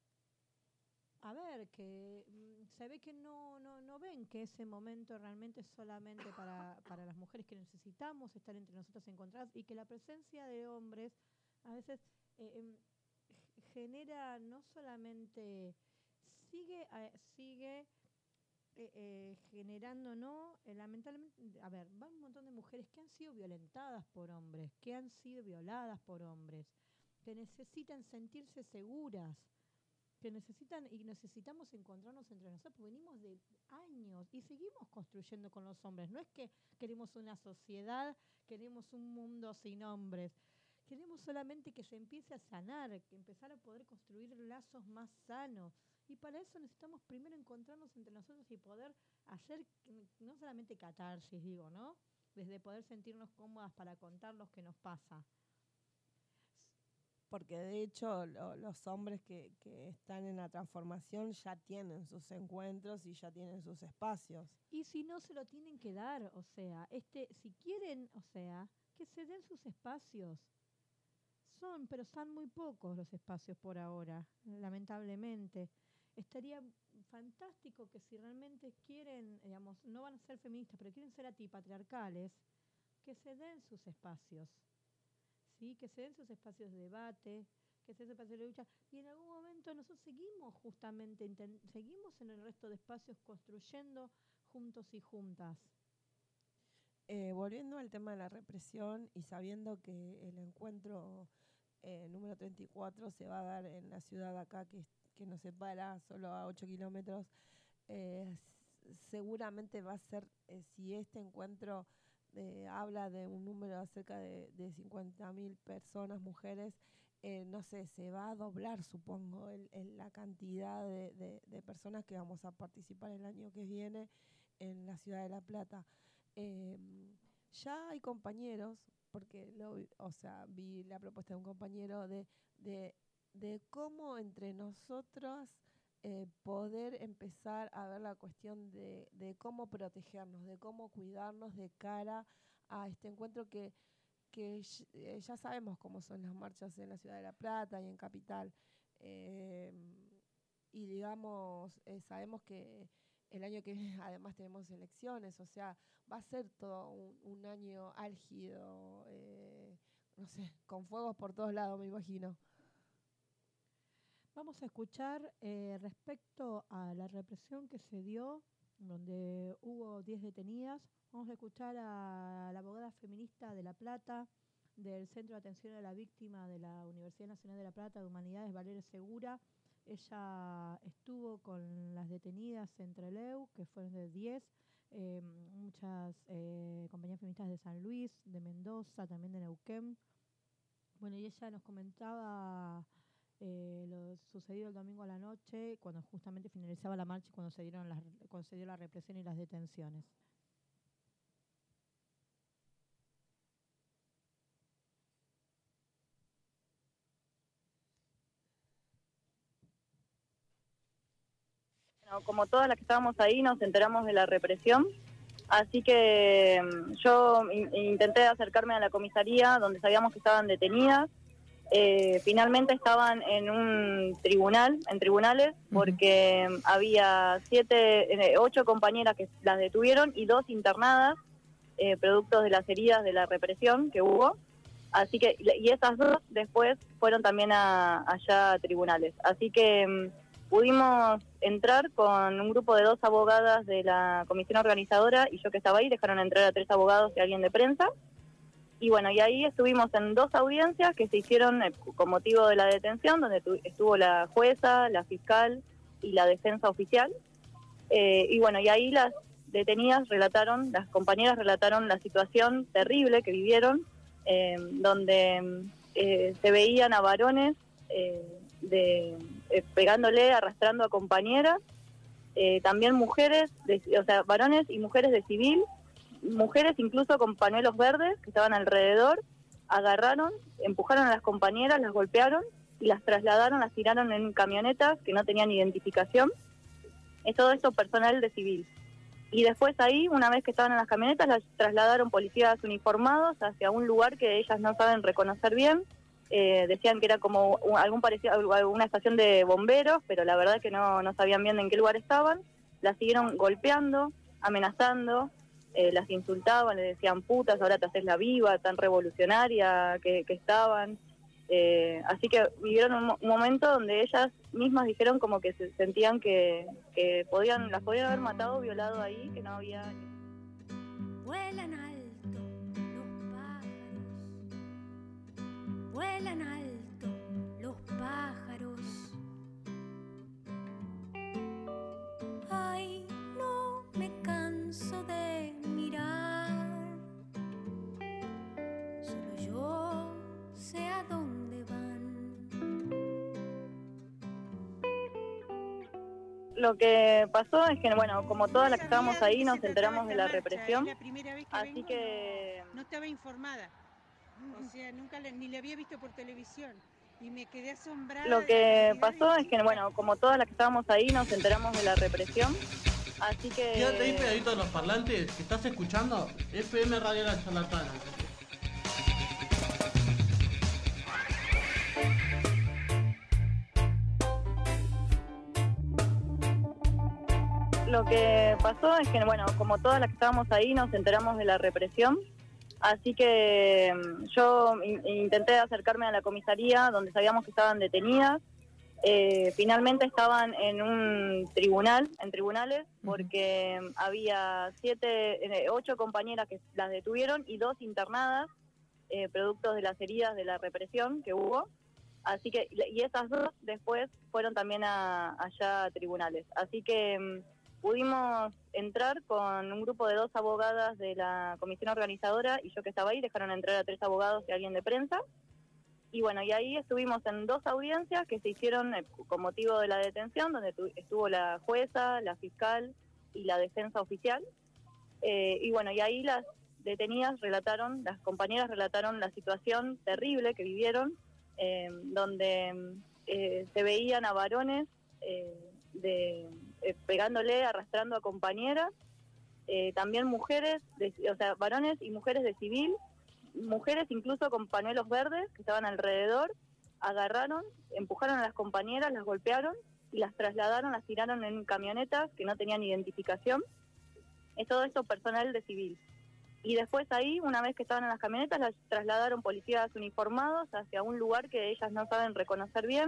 a ver, que mm, se ve que no, no, no ven que ese momento realmente es solamente para, para las mujeres, que necesitamos estar entre nosotros encontradas y que la presencia de hombres a veces eh, eh, genera no solamente, sigue, eh, sigue eh, eh, generando, ¿no? Eh, lamentablemente, a ver, van un montón de mujeres que han sido violentadas por hombres, que han sido violadas por hombres, que necesitan sentirse seguras, que necesitan y necesitamos encontrarnos entre nosotros, porque venimos de años y seguimos construyendo con los hombres. No es que queremos una sociedad, queremos un mundo sin hombres. Queremos solamente que se empiece a sanar, que empezar a poder construir lazos más sanos. Y para eso necesitamos primero encontrarnos entre nosotros y poder hacer, no solamente catarsis, digo, ¿no? Desde poder sentirnos cómodas para contar lo que nos pasa. Porque de hecho lo, los hombres que, que están en la transformación ya tienen sus encuentros y ya tienen sus espacios. Y si no, se lo tienen que dar, o sea, este, si quieren, o sea, que se den sus espacios. Son, pero son muy pocos los espacios por ahora, lamentablemente. Estaría fantástico que si realmente quieren, digamos, no van a ser feministas, pero quieren ser antipatriarcales, que se den sus espacios. ¿Sí? Que se den sus espacios de debate, que se den sus espacios de lucha, y en algún momento nosotros seguimos justamente, seguimos en el resto de espacios construyendo juntos y juntas. Eh, volviendo al tema de la represión y sabiendo que el encuentro eh, número treinta y cuatro se va a dar en la ciudad acá, que, que nos separa solo a ocho kilómetros, eh, seguramente va a ser, eh, si este encuentro Eh, habla de un número de cerca de, de cincuenta mil personas, mujeres, eh, no sé, se va a doblar, supongo, el, el, la cantidad de, de, de personas que vamos a participar el año que viene en la ciudad de La Plata. Eh, ya hay compañeros, porque lo, o sea, vi la propuesta de un compañero de, de, de cómo entre nosotros Eh, poder empezar a ver la cuestión de, de cómo protegernos, de cómo cuidarnos de cara a este encuentro que, que eh, ya sabemos cómo son las marchas en la Ciudad de La Plata y en Capital. Eh, y digamos, eh, sabemos que el año que viene además tenemos elecciones, o sea, va a ser todo un, un año álgido, eh, no sé, con fuegos por todos lados, me imagino. Vamos a escuchar eh, respecto a la represión que se dio donde hubo diez detenidas. Vamos a escuchar a la abogada feminista de La Plata, del Centro de Atención a la Víctima de la Universidad Nacional de La Plata de Humanidades, Valeria Segura. Ella estuvo con las detenidas en Trelew, que fueron de diez, eh, muchas eh, compañías feministas de San Luis, de Mendoza, también de Neuquén. Bueno, y ella nos comentaba eh, lo sucedido el domingo a la noche, cuando justamente finalizaba la marcha y cuando se dieron las, cuando se dio la represión y las detenciones. Bueno, como todas las que estábamos ahí, nos enteramos de la represión, así que yo in- intenté acercarme a la comisaría donde sabíamos que estaban detenidas. Eh, finalmente estaban en un tribunal, en tribunales, porque uh-huh. había siete, eh, ocho compañeras que las detuvieron y dos internadas, eh, productos de las heridas de la represión que hubo. Así que, y esas dos después fueron también a, allá a tribunales. Así que um, pudimos entrar con un grupo de dos abogadas de la comisión organizadora y yo que estaba ahí, dejaron entrar a tres abogados y alguien de prensa. Y bueno, y ahí estuvimos en dos audiencias que se hicieron eh, con motivo de la detención, donde tu, estuvo la jueza, la fiscal y la defensa oficial. Eh, y bueno, y ahí las detenidas relataron, las compañeras relataron la situación terrible que vivieron, eh, donde eh, se veían a varones eh, de, eh, pegándole, arrastrando a compañeras, eh, también mujeres, de, o sea, varones y mujeres de civil, mujeres incluso con pañuelos verdes que estaban alrededor, agarraron, empujaron a las compañeras, las golpearon y las trasladaron, las tiraron en camionetas que no tenían identificación. Es todo esto personal de civil. Y después ahí, una vez que estaban en las camionetas, las trasladaron policías uniformados hacia un lugar que ellas no saben reconocer bien. Eh, decían que era como un, algún parecido, alguna estación de bomberos, pero la verdad que no, no sabían bien en qué lugar estaban. Las siguieron golpeando, amenazando, eh, las insultaban, les decían putas, ahora te haces la viva, tan revolucionaria que, que estaban. Eh, así que vivieron un, un momento donde ellas mismas dijeron como que se sentían que, que podían las podían haber matado, violado ahí, que no había... Vuelan alto los pájaros, vuelan alto los pájaros. Ay, no me canso de mirar, solo yo sé a dónde van. Lo que pasó es que, bueno, como todas las que estábamos ahí, nos enteramos de la represión, así que... No estaba informada, o sea, nunca le, ni la había visto por televisión y me quedé asombrada. Lo que pasó es que, bueno, como todas las que estábamos ahí, nos enteramos de la represión, así que... Quédate ahí pegadito de los parlantes, que estás escuchando F M Radio La Charlatana. Lo que pasó es que, bueno, como todas las que estábamos ahí, nos enteramos de la represión, así que yo in- intenté acercarme a la comisaría donde sabíamos que estaban detenidas. Eh, finalmente estaban en un tribunal, en tribunales, porque uh-huh. había siete, eh, ocho compañeras que las detuvieron y dos internadas, eh, productos de las heridas de la represión que hubo. Así que, y esas dos después fueron también a, allá a tribunales. Así que pudimos entrar con un grupo de dos abogadas de la comisión organizadora y yo que estaba ahí, dejaron entrar a tres abogados y alguien de prensa. Y bueno, y ahí estuvimos en dos audiencias que se hicieron eh, con motivo de la detención, donde tu, estuvo la jueza, la fiscal y la defensa oficial. Eh, y bueno, y ahí las detenidas relataron, las compañeras relataron la situación terrible que vivieron, eh, donde eh, se veían a varones eh, de... Eh, pegándole, arrastrando a compañeras, eh, también mujeres, de, o sea, varones y mujeres de civil, mujeres incluso con pañuelos verdes que estaban alrededor, agarraron, empujaron a las compañeras, las golpearon y las trasladaron, las tiraron en camionetas que no tenían identificación. Es todo esto personal de civil. Y después ahí, una vez que estaban en las camionetas, las trasladaron policías uniformados hacia un lugar que ellas no saben reconocer bien.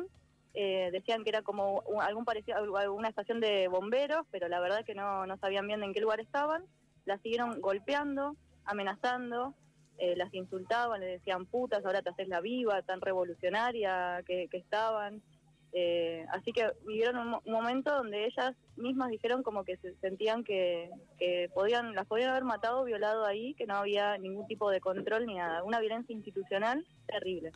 eh, decían que era como un- algún parecido, alguna estación de bomberos, pero la verdad que no, no sabían bien en qué lugar estaban. Las siguieron golpeando, amenazando, eh, las insultaban, les decían putas, ahora te haces la viva, tan revolucionaria que, que estaban. Eh, así que vivieron un, mo- un momento donde ellas mismas dijeron como que se sentían que, que podían las podían haber matado, violado ahí, que no había ningún tipo de control ni nada. Una violencia institucional terrible.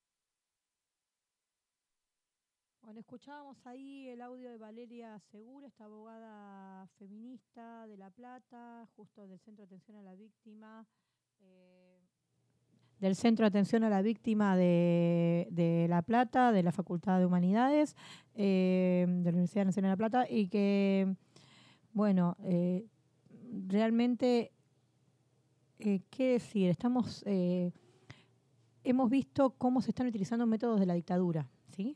Bueno, escuchábamos ahí el audio de Valeria Segura, esta abogada feminista de La Plata, justo del Centro de Atención a la Víctima, eh, del Centro de Atención a la Víctima de, de La Plata, de la Facultad de Humanidades, eh, de la Universidad Nacional de La Plata, y que, bueno, eh, realmente, eh, ¿qué decir? Estamos, eh, hemos visto cómo se están utilizando métodos de la dictadura, ¿sí?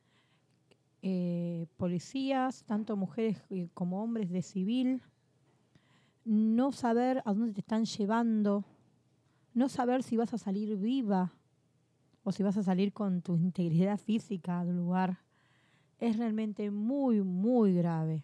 Eh, policías, tanto mujeres eh, como hombres de civil, no saber a dónde te están llevando, no saber si vas a salir viva o si vas a salir con tu integridad física del lugar, es realmente muy, muy grave.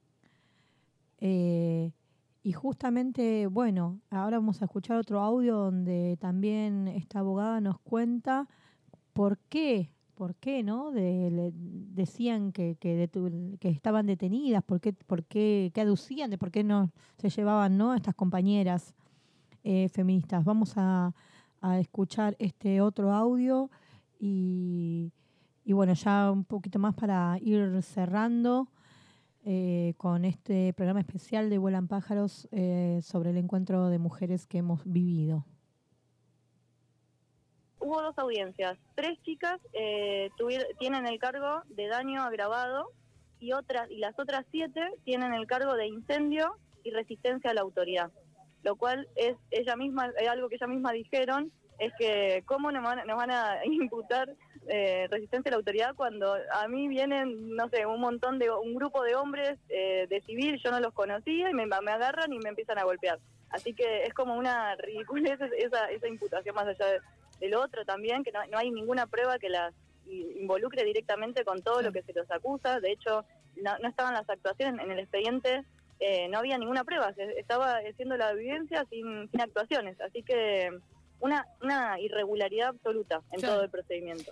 Eh, y justamente, bueno, ahora vamos a escuchar otro audio donde también esta abogada nos cuenta por qué ¿Por qué, no? De, le, decían que, que, detu, que estaban detenidas, por qué, por qué, qué aducían, de por qué no se llevaban, ¿no?, a estas compañeras eh, feministas. Vamos a, a escuchar este otro audio y, y, bueno, ya un poquito más para ir cerrando eh, con este programa especial de Vuelan Pájaros eh, sobre el encuentro de mujeres que hemos vivido. Hubo dos audiencias. Tres chicas eh, tuvier- tienen el cargo de daño agravado y otras y las otras siete tienen el cargo de incendio y resistencia a la autoridad. Lo cual es ella misma, es algo que ella misma dijeron, es que cómo nos van, nos van a imputar eh, resistencia a la autoridad cuando a mí vienen, no sé, un montón de, un grupo de hombres eh, de civil, yo no los conocía y me, me agarran y me empiezan a golpear. Así que es como una ridiculez esa, esa imputación más allá de... del otro también, que no, no hay ninguna prueba que las involucre directamente con todo lo que se los acusa. De hecho, no, no estaban las actuaciones en el expediente, eh, no había ninguna prueba, se estaba haciendo la evidencia sin, sin actuaciones. Así que una, una irregularidad absoluta en Claro. todo el procedimiento.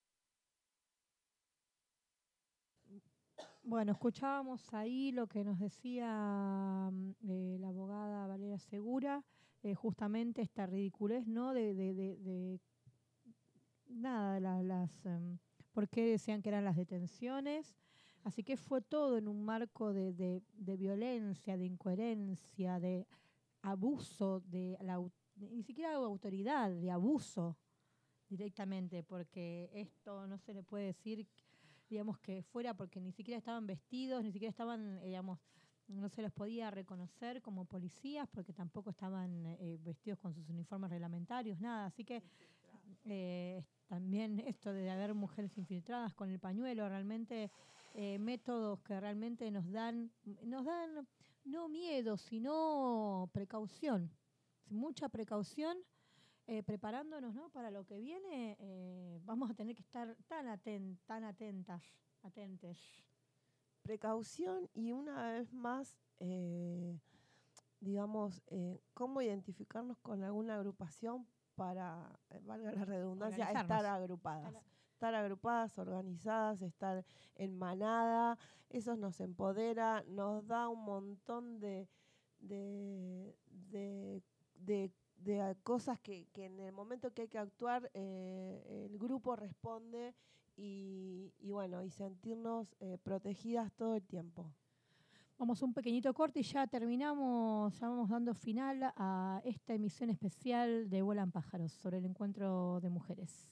Bueno, escuchábamos ahí lo que nos decía eh, la abogada Valeria Segura, eh, justamente esta ridiculez, ¿no? De, de, de, de nada, la, las, um, por qué decían que eran las detenciones. Así que fue todo en un marco de, de, de violencia, de incoherencia, de abuso, de la, de, ni siquiera de autoridad, de abuso directamente, porque esto no se le puede decir, digamos, que fuera porque ni siquiera estaban vestidos, ni siquiera estaban, eh, digamos, no se les podía reconocer como policías porque tampoco estaban eh, vestidos con sus uniformes reglamentarios, nada. Así que eh, también esto de haber mujeres infiltradas con el pañuelo, realmente eh, métodos que realmente nos dan, nos dan no miedo, sino precaución, mucha precaución. Eh, preparándonos, ¿no?, para lo que viene, eh, vamos a tener que estar tan, atent, tan atentas, atentes. Precaución y una vez más, eh, digamos, eh, cómo identificarnos con alguna agrupación para, eh, valga la redundancia, estar agrupadas. Estar agrupadas, organizadas, estar en manada, eso nos empodera, nos da un montón de, de, de, de de cosas que, que en el momento que hay que actuar eh, el grupo responde y, y bueno, y sentirnos eh, protegidas todo el tiempo. Vamos a un pequeñito corte y ya terminamos, ya vamos dando final a esta emisión especial de Vuelan Pájaros sobre el encuentro de mujeres.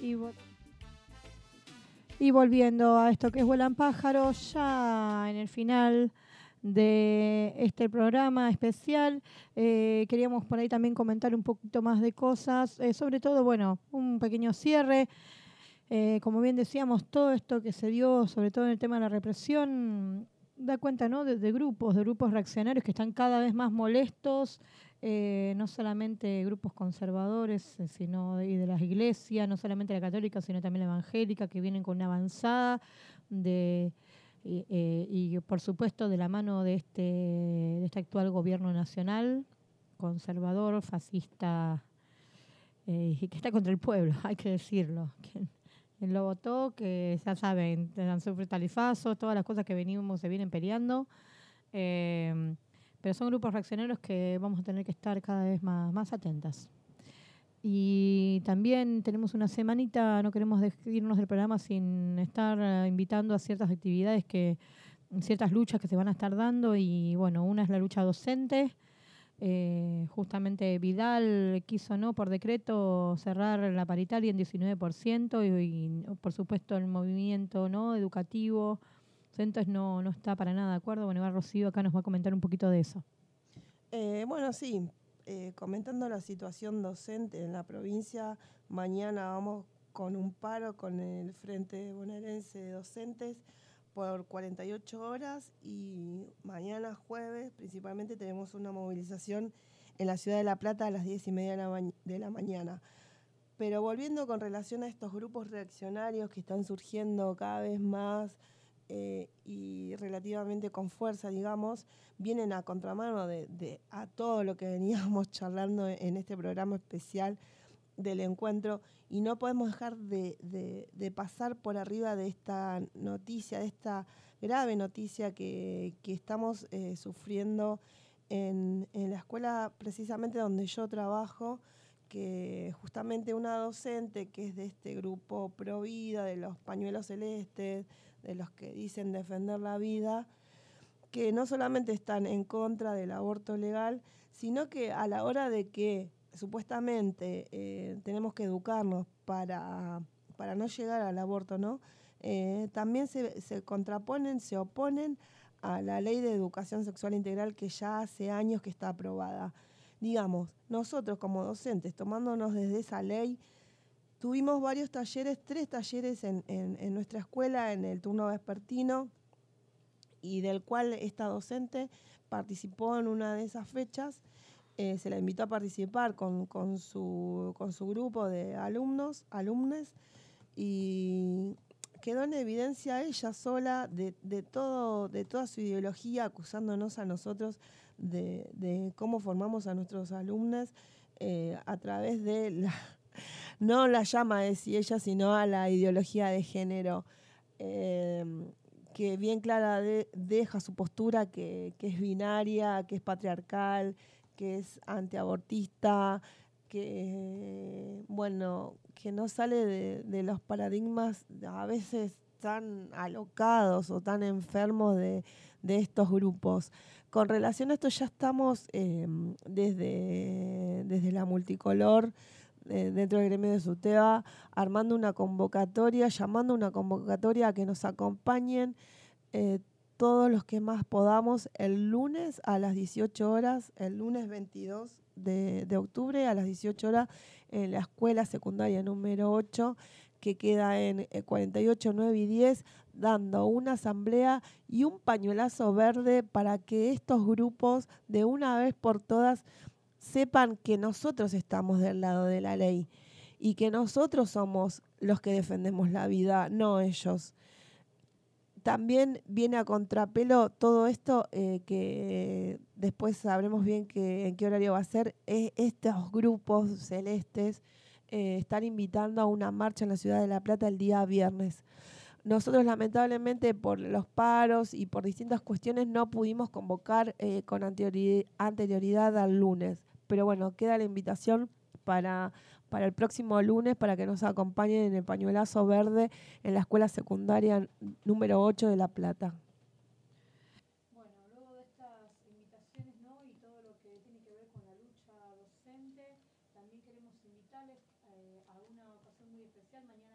Y, vo- y volviendo a esto que es Vuelan Pájaros, ya en el final de este programa especial, eh, queríamos por ahí también comentar un poquito más de cosas, eh, sobre todo, bueno, un pequeño cierre. Eh, como bien decíamos, todo esto que se dio, sobre todo en el tema de la represión, da cuenta, ¿no?, de, de grupos, de grupos reaccionarios que están cada vez más molestos, eh, no solamente grupos conservadores, eh, sino de, y de las iglesias, no solamente la católica, sino también la evangélica, que vienen con una avanzada de y, eh, y por supuesto de la mano de este, de este actual gobierno nacional, conservador, fascista, eh, y que está contra el pueblo, hay que decirlo. Que, quien lo votó, que ya saben, dan sufrir talifazo, todas las cosas que venimos se vienen peleando. Eh, pero son grupos reaccionarios que vamos a tener que estar cada vez más, más atentas. Y también tenemos una semanita, no queremos dej- irnos del programa sin estar eh, invitando a ciertas actividades, que ciertas luchas que se van a estar dando. Y bueno, una es la lucha docente. Eh, justamente Vidal quiso, ¿no?, por decreto cerrar la paritaria en diecinueve por ciento y, y por supuesto el movimiento, ¿no?, educativo, entonces no, no está para nada de acuerdo. Bueno, Iván Rocío acá nos va a comentar un poquito de eso. Eh, bueno, sí, eh, comentando la situación docente en la provincia, mañana vamos con un paro con el Frente Bonaerense de Docentes por cuarenta y ocho horas, y mañana jueves principalmente tenemos una movilización en la ciudad de La Plata a las diez y media de la, ma- de la mañana. Pero volviendo con relación a estos grupos reaccionarios que están surgiendo cada vez más eh, y relativamente con fuerza, digamos, vienen a contramano de, de a todo lo que veníamos charlando en este programa especial del encuentro, y no podemos dejar de, de, de pasar por arriba de esta noticia, de esta grave noticia que, que estamos eh, sufriendo en, en la escuela precisamente donde yo trabajo, que justamente una docente que es de este grupo Pro Vida, de los pañuelos celestes, de los que dicen defender la vida, que no solamente están en contra del aborto legal, sino que a la hora de que supuestamente eh, tenemos que educarnos para, para no llegar al aborto, ¿no? Eh, también se, se contraponen, se oponen a la ley de educación sexual integral que ya hace años que está aprobada. Digamos, nosotros como docentes, tomándonos desde esa ley, tuvimos varios talleres, tres talleres en, en, en nuestra escuela en el turno vespertino, y del cual esta docente participó en una de esas fechas. Eh, se la invitó a participar con, con, su, con su grupo de alumnos, alumnes, y quedó en evidencia ella sola de, de, todo, de toda su ideología, acusándonos a nosotros de, de cómo formamos a nuestros alumnos eh, a través de la, no la llama de si ella, sino a la ideología de género. Eh, que bien clara de, deja su postura, que, que es binaria, que es patriarcal, que es antiabortista, que, bueno, que no sale de, de los paradigmas a veces tan alocados o tan enfermos de, de estos grupos. Con relación a esto ya estamos eh, desde, desde la multicolor, eh, dentro del gremio de SUTEBA, armando una convocatoria, llamando una convocatoria a que nos acompañen eh, todos los que más podamos el lunes a las dieciocho horas, el lunes veintidós de, de octubre a las dieciocho horas, en la escuela secundaria número ocho, que queda en eh, cuarenta y ocho, nueve y diez, dando una asamblea y un pañuelazo verde para que estos grupos de una vez por todas sepan que nosotros estamos del lado de la ley y que nosotros somos los que defendemos la vida, no ellos. También viene a contrapelo todo esto, eh, que después sabremos bien que, en qué horario va a ser. Es, estos grupos celestes eh, están invitando a una marcha en la ciudad de La Plata el día viernes. Nosotros lamentablemente por los paros y por distintas cuestiones no pudimos convocar eh, con anteriori- anterioridad al lunes. Pero bueno, queda la invitación para, para el próximo lunes para que nos acompañen en el pañuelazo verde en la escuela secundaria número ocho de La Plata. Bueno, luego de estas invitaciones, ¿no?, y todo lo que tiene que ver con la lucha docente, también queremos invitarles eh, a una ocasión muy especial mañana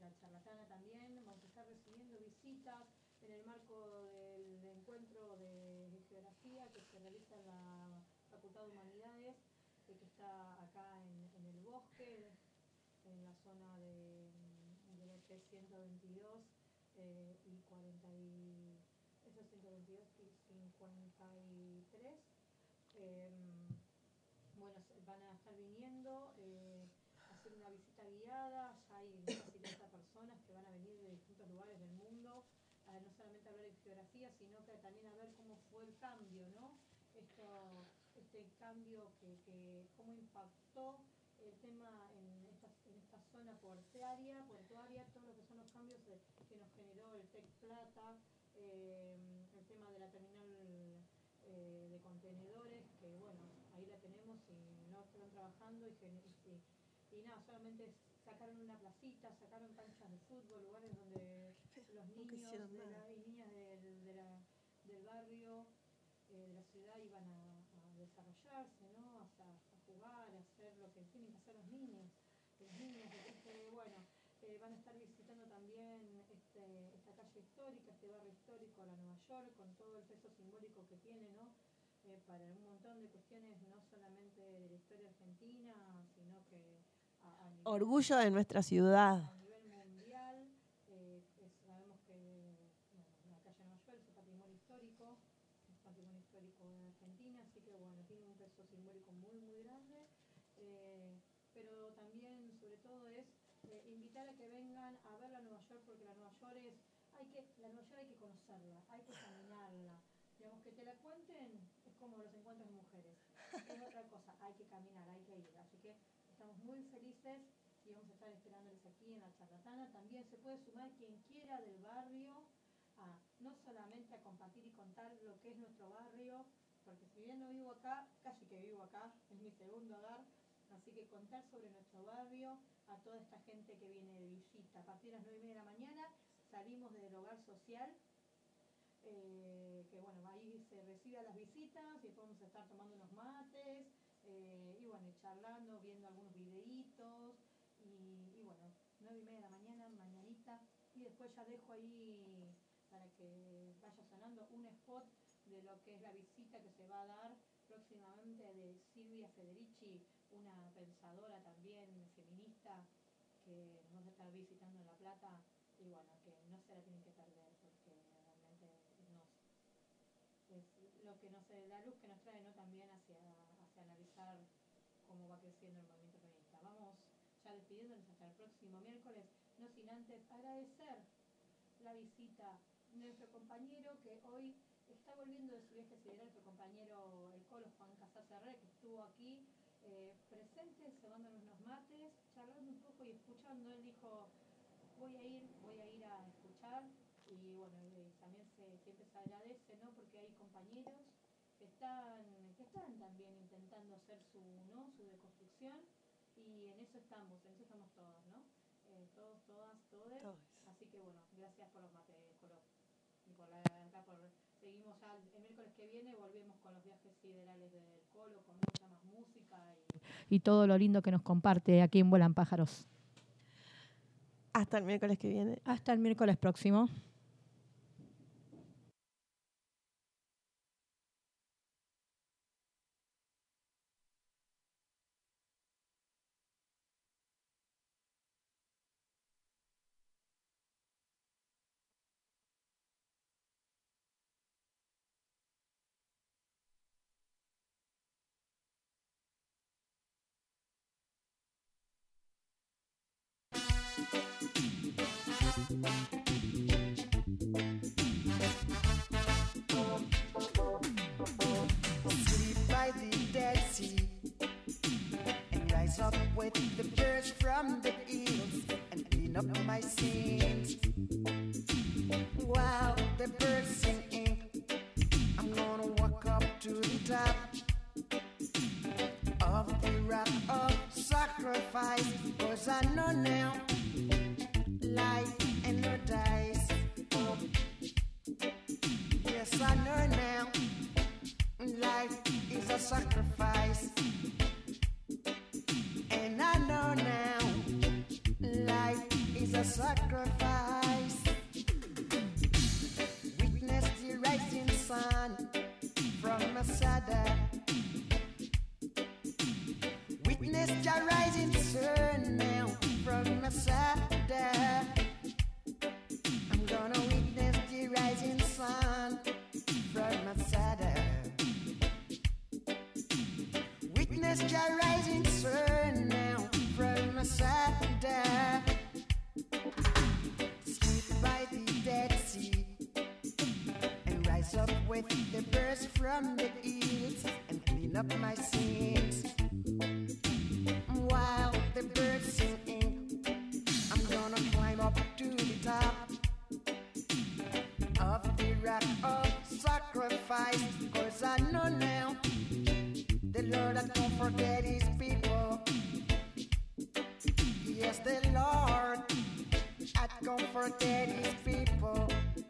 la charlatana también. Vamos a estar recibiendo visitas en el marco del encuentro de geografía que se realiza en la Facultad de Humanidades, eh, que está acá en, en el bosque, en la zona de, de lo que es ciento veintidós eh, y cuarenta y eso es ciento veintidós y cincuenta y tres. Eh, bueno, van a estar viniendo eh, a hacer una visita guiada. Ya hay casi treinta personas que van a venir de distintos lugares del mundo, a no solamente a hablar de geografía, sino que también a ver cómo fue el cambio, ¿no? Esto, este cambio que, que cómo impactó el tema en esta, en esta zona portuaria, portuaria, todo lo que son los cambios de, que nos generó el Tec Plata, eh, el tema de la terminal eh, de contenedores, que bueno, ahí la tenemos y no están trabajando y, y, y nada, solamente sacaron una placita, sacaron canchas de fútbol, lugares donde los niños de la, y niñas del, de la, del barrio, eh, de la ciudad iban a, a desarrollarse, ¿no? A, a jugar, a hacer lo que tienen que hacer los niños. Los niños, este, bueno, eh, van a estar visitando también este, esta calle histórica, este barrio histórico, la Nueva York, con todo el peso simbólico que tiene, ¿no? Eh, para un montón de cuestiones, no solamente de la historia argentina, sino que a, a nivel, orgullo de nuestra ciudad. A nivel mundial, eh, es, sabemos que bueno, la calle Nueva York es un patrimonio histórico, es patrimonio histórico de Argentina, así que bueno, tiene un peso simbólico muy, muy grande. Eh, pero también, sobre todo, es eh, invitar a que vengan a ver la Nueva York, porque la Nueva York es, hay que, la Nueva York hay que conocerla, hay que caminarla. Digamos, que te la cuenten es como los encuentros de mujeres, es otra cosa, hay que caminar, hay que ir. Así que estamos muy felices y vamos a estar esperándoles aquí en la charlatana. También se puede sumar quien quiera del barrio, a, no solamente a compartir y contar lo que es nuestro barrio, porque si bien no vivo acá, casi que vivo acá, es mi segundo hogar. Así que contar sobre nuestro barrio a toda esta gente que viene de visita. A partir de las nueve y media de la mañana salimos del hogar social, eh, que bueno, ahí se recibe a las visitas y después vamos a estar tomando unos mates, eh, y bueno, charlando, viendo algunos videitos, y, y bueno, nueve y media de la mañana, mañanita, y después ya dejo ahí para que vaya sonando un spot de lo que es la visita que se va a dar próximamente de Silvia Federici, una pensadora también feminista que nos va a estar visitando en La Plata, y bueno, que no se la tienen que perder porque realmente nos, es lo que nos, la luz que nos trae, ¿no? También hacia, hacia analizar cómo va creciendo el movimiento feminista. Vamos ya despidiéndonos hasta el próximo miércoles, no sin antes agradecer la visita de nuestro compañero que hoy está volviendo de su viaje sideral, nuestro compañero el Colo Juan Casaserre, que estuvo aquí eh, presente, cebándonos unos mates, charlando un poco y escuchando. Él dijo, voy a ir, voy a ir a escuchar, y bueno, y también se, siempre se agradece, ¿no? Porque hay compañeros que están, que están también intentando hacer su, ¿no? Su deconstrucción, y en eso estamos, en eso estamos todos, ¿no? Eh, todos, todas, todes. Todos. Así que bueno, gracias por los mates, Colo. Y por la, acá por, seguimos ya el miércoles que viene, volvemos con los viajes siderales del Colo, con mucha más música y, y todo lo lindo que nos comparte aquí en Vuelan Pájaros. Hasta el miércoles que viene. Hasta el miércoles próximo. Sleep by the Dead Sea and rise up with the birds from the hills and clean up my sins. While the birds singing, I'm gonna walk up to the top of the rock of sacrifice, 'cause I know now life and no dice. Yes, I know now life is a sacrifice, and I know now life is is a sacrifice. Witness the rising sun from Masada. Witness the rising sun now from Masada. I'm gonna witness the rising sun from Masada. Witness the rising sun now from Masada. Sleep by the Dead Sea and rise up with the birds from the hills and clean up my sins. While the birds singing, I'm gonna climb up to the top of the rock of sacrifice. Cause I know now the Lord has don't forget his people. Yes, the Lord has comforted his people.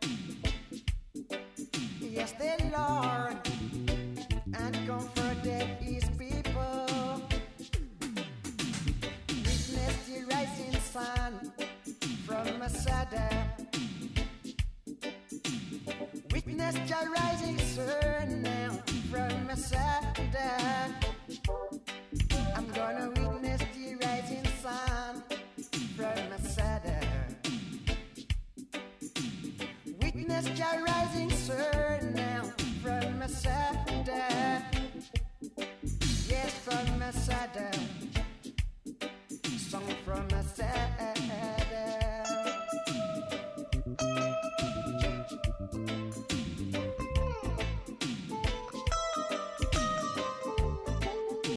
Yes, the Lord has comforted his people. Witness the rising sun from Masada. Witness the rising sun now from Masada. I'm gonna witness the rising sun from Masada. Witness the rising sun now from Masada. Yes, from Masada.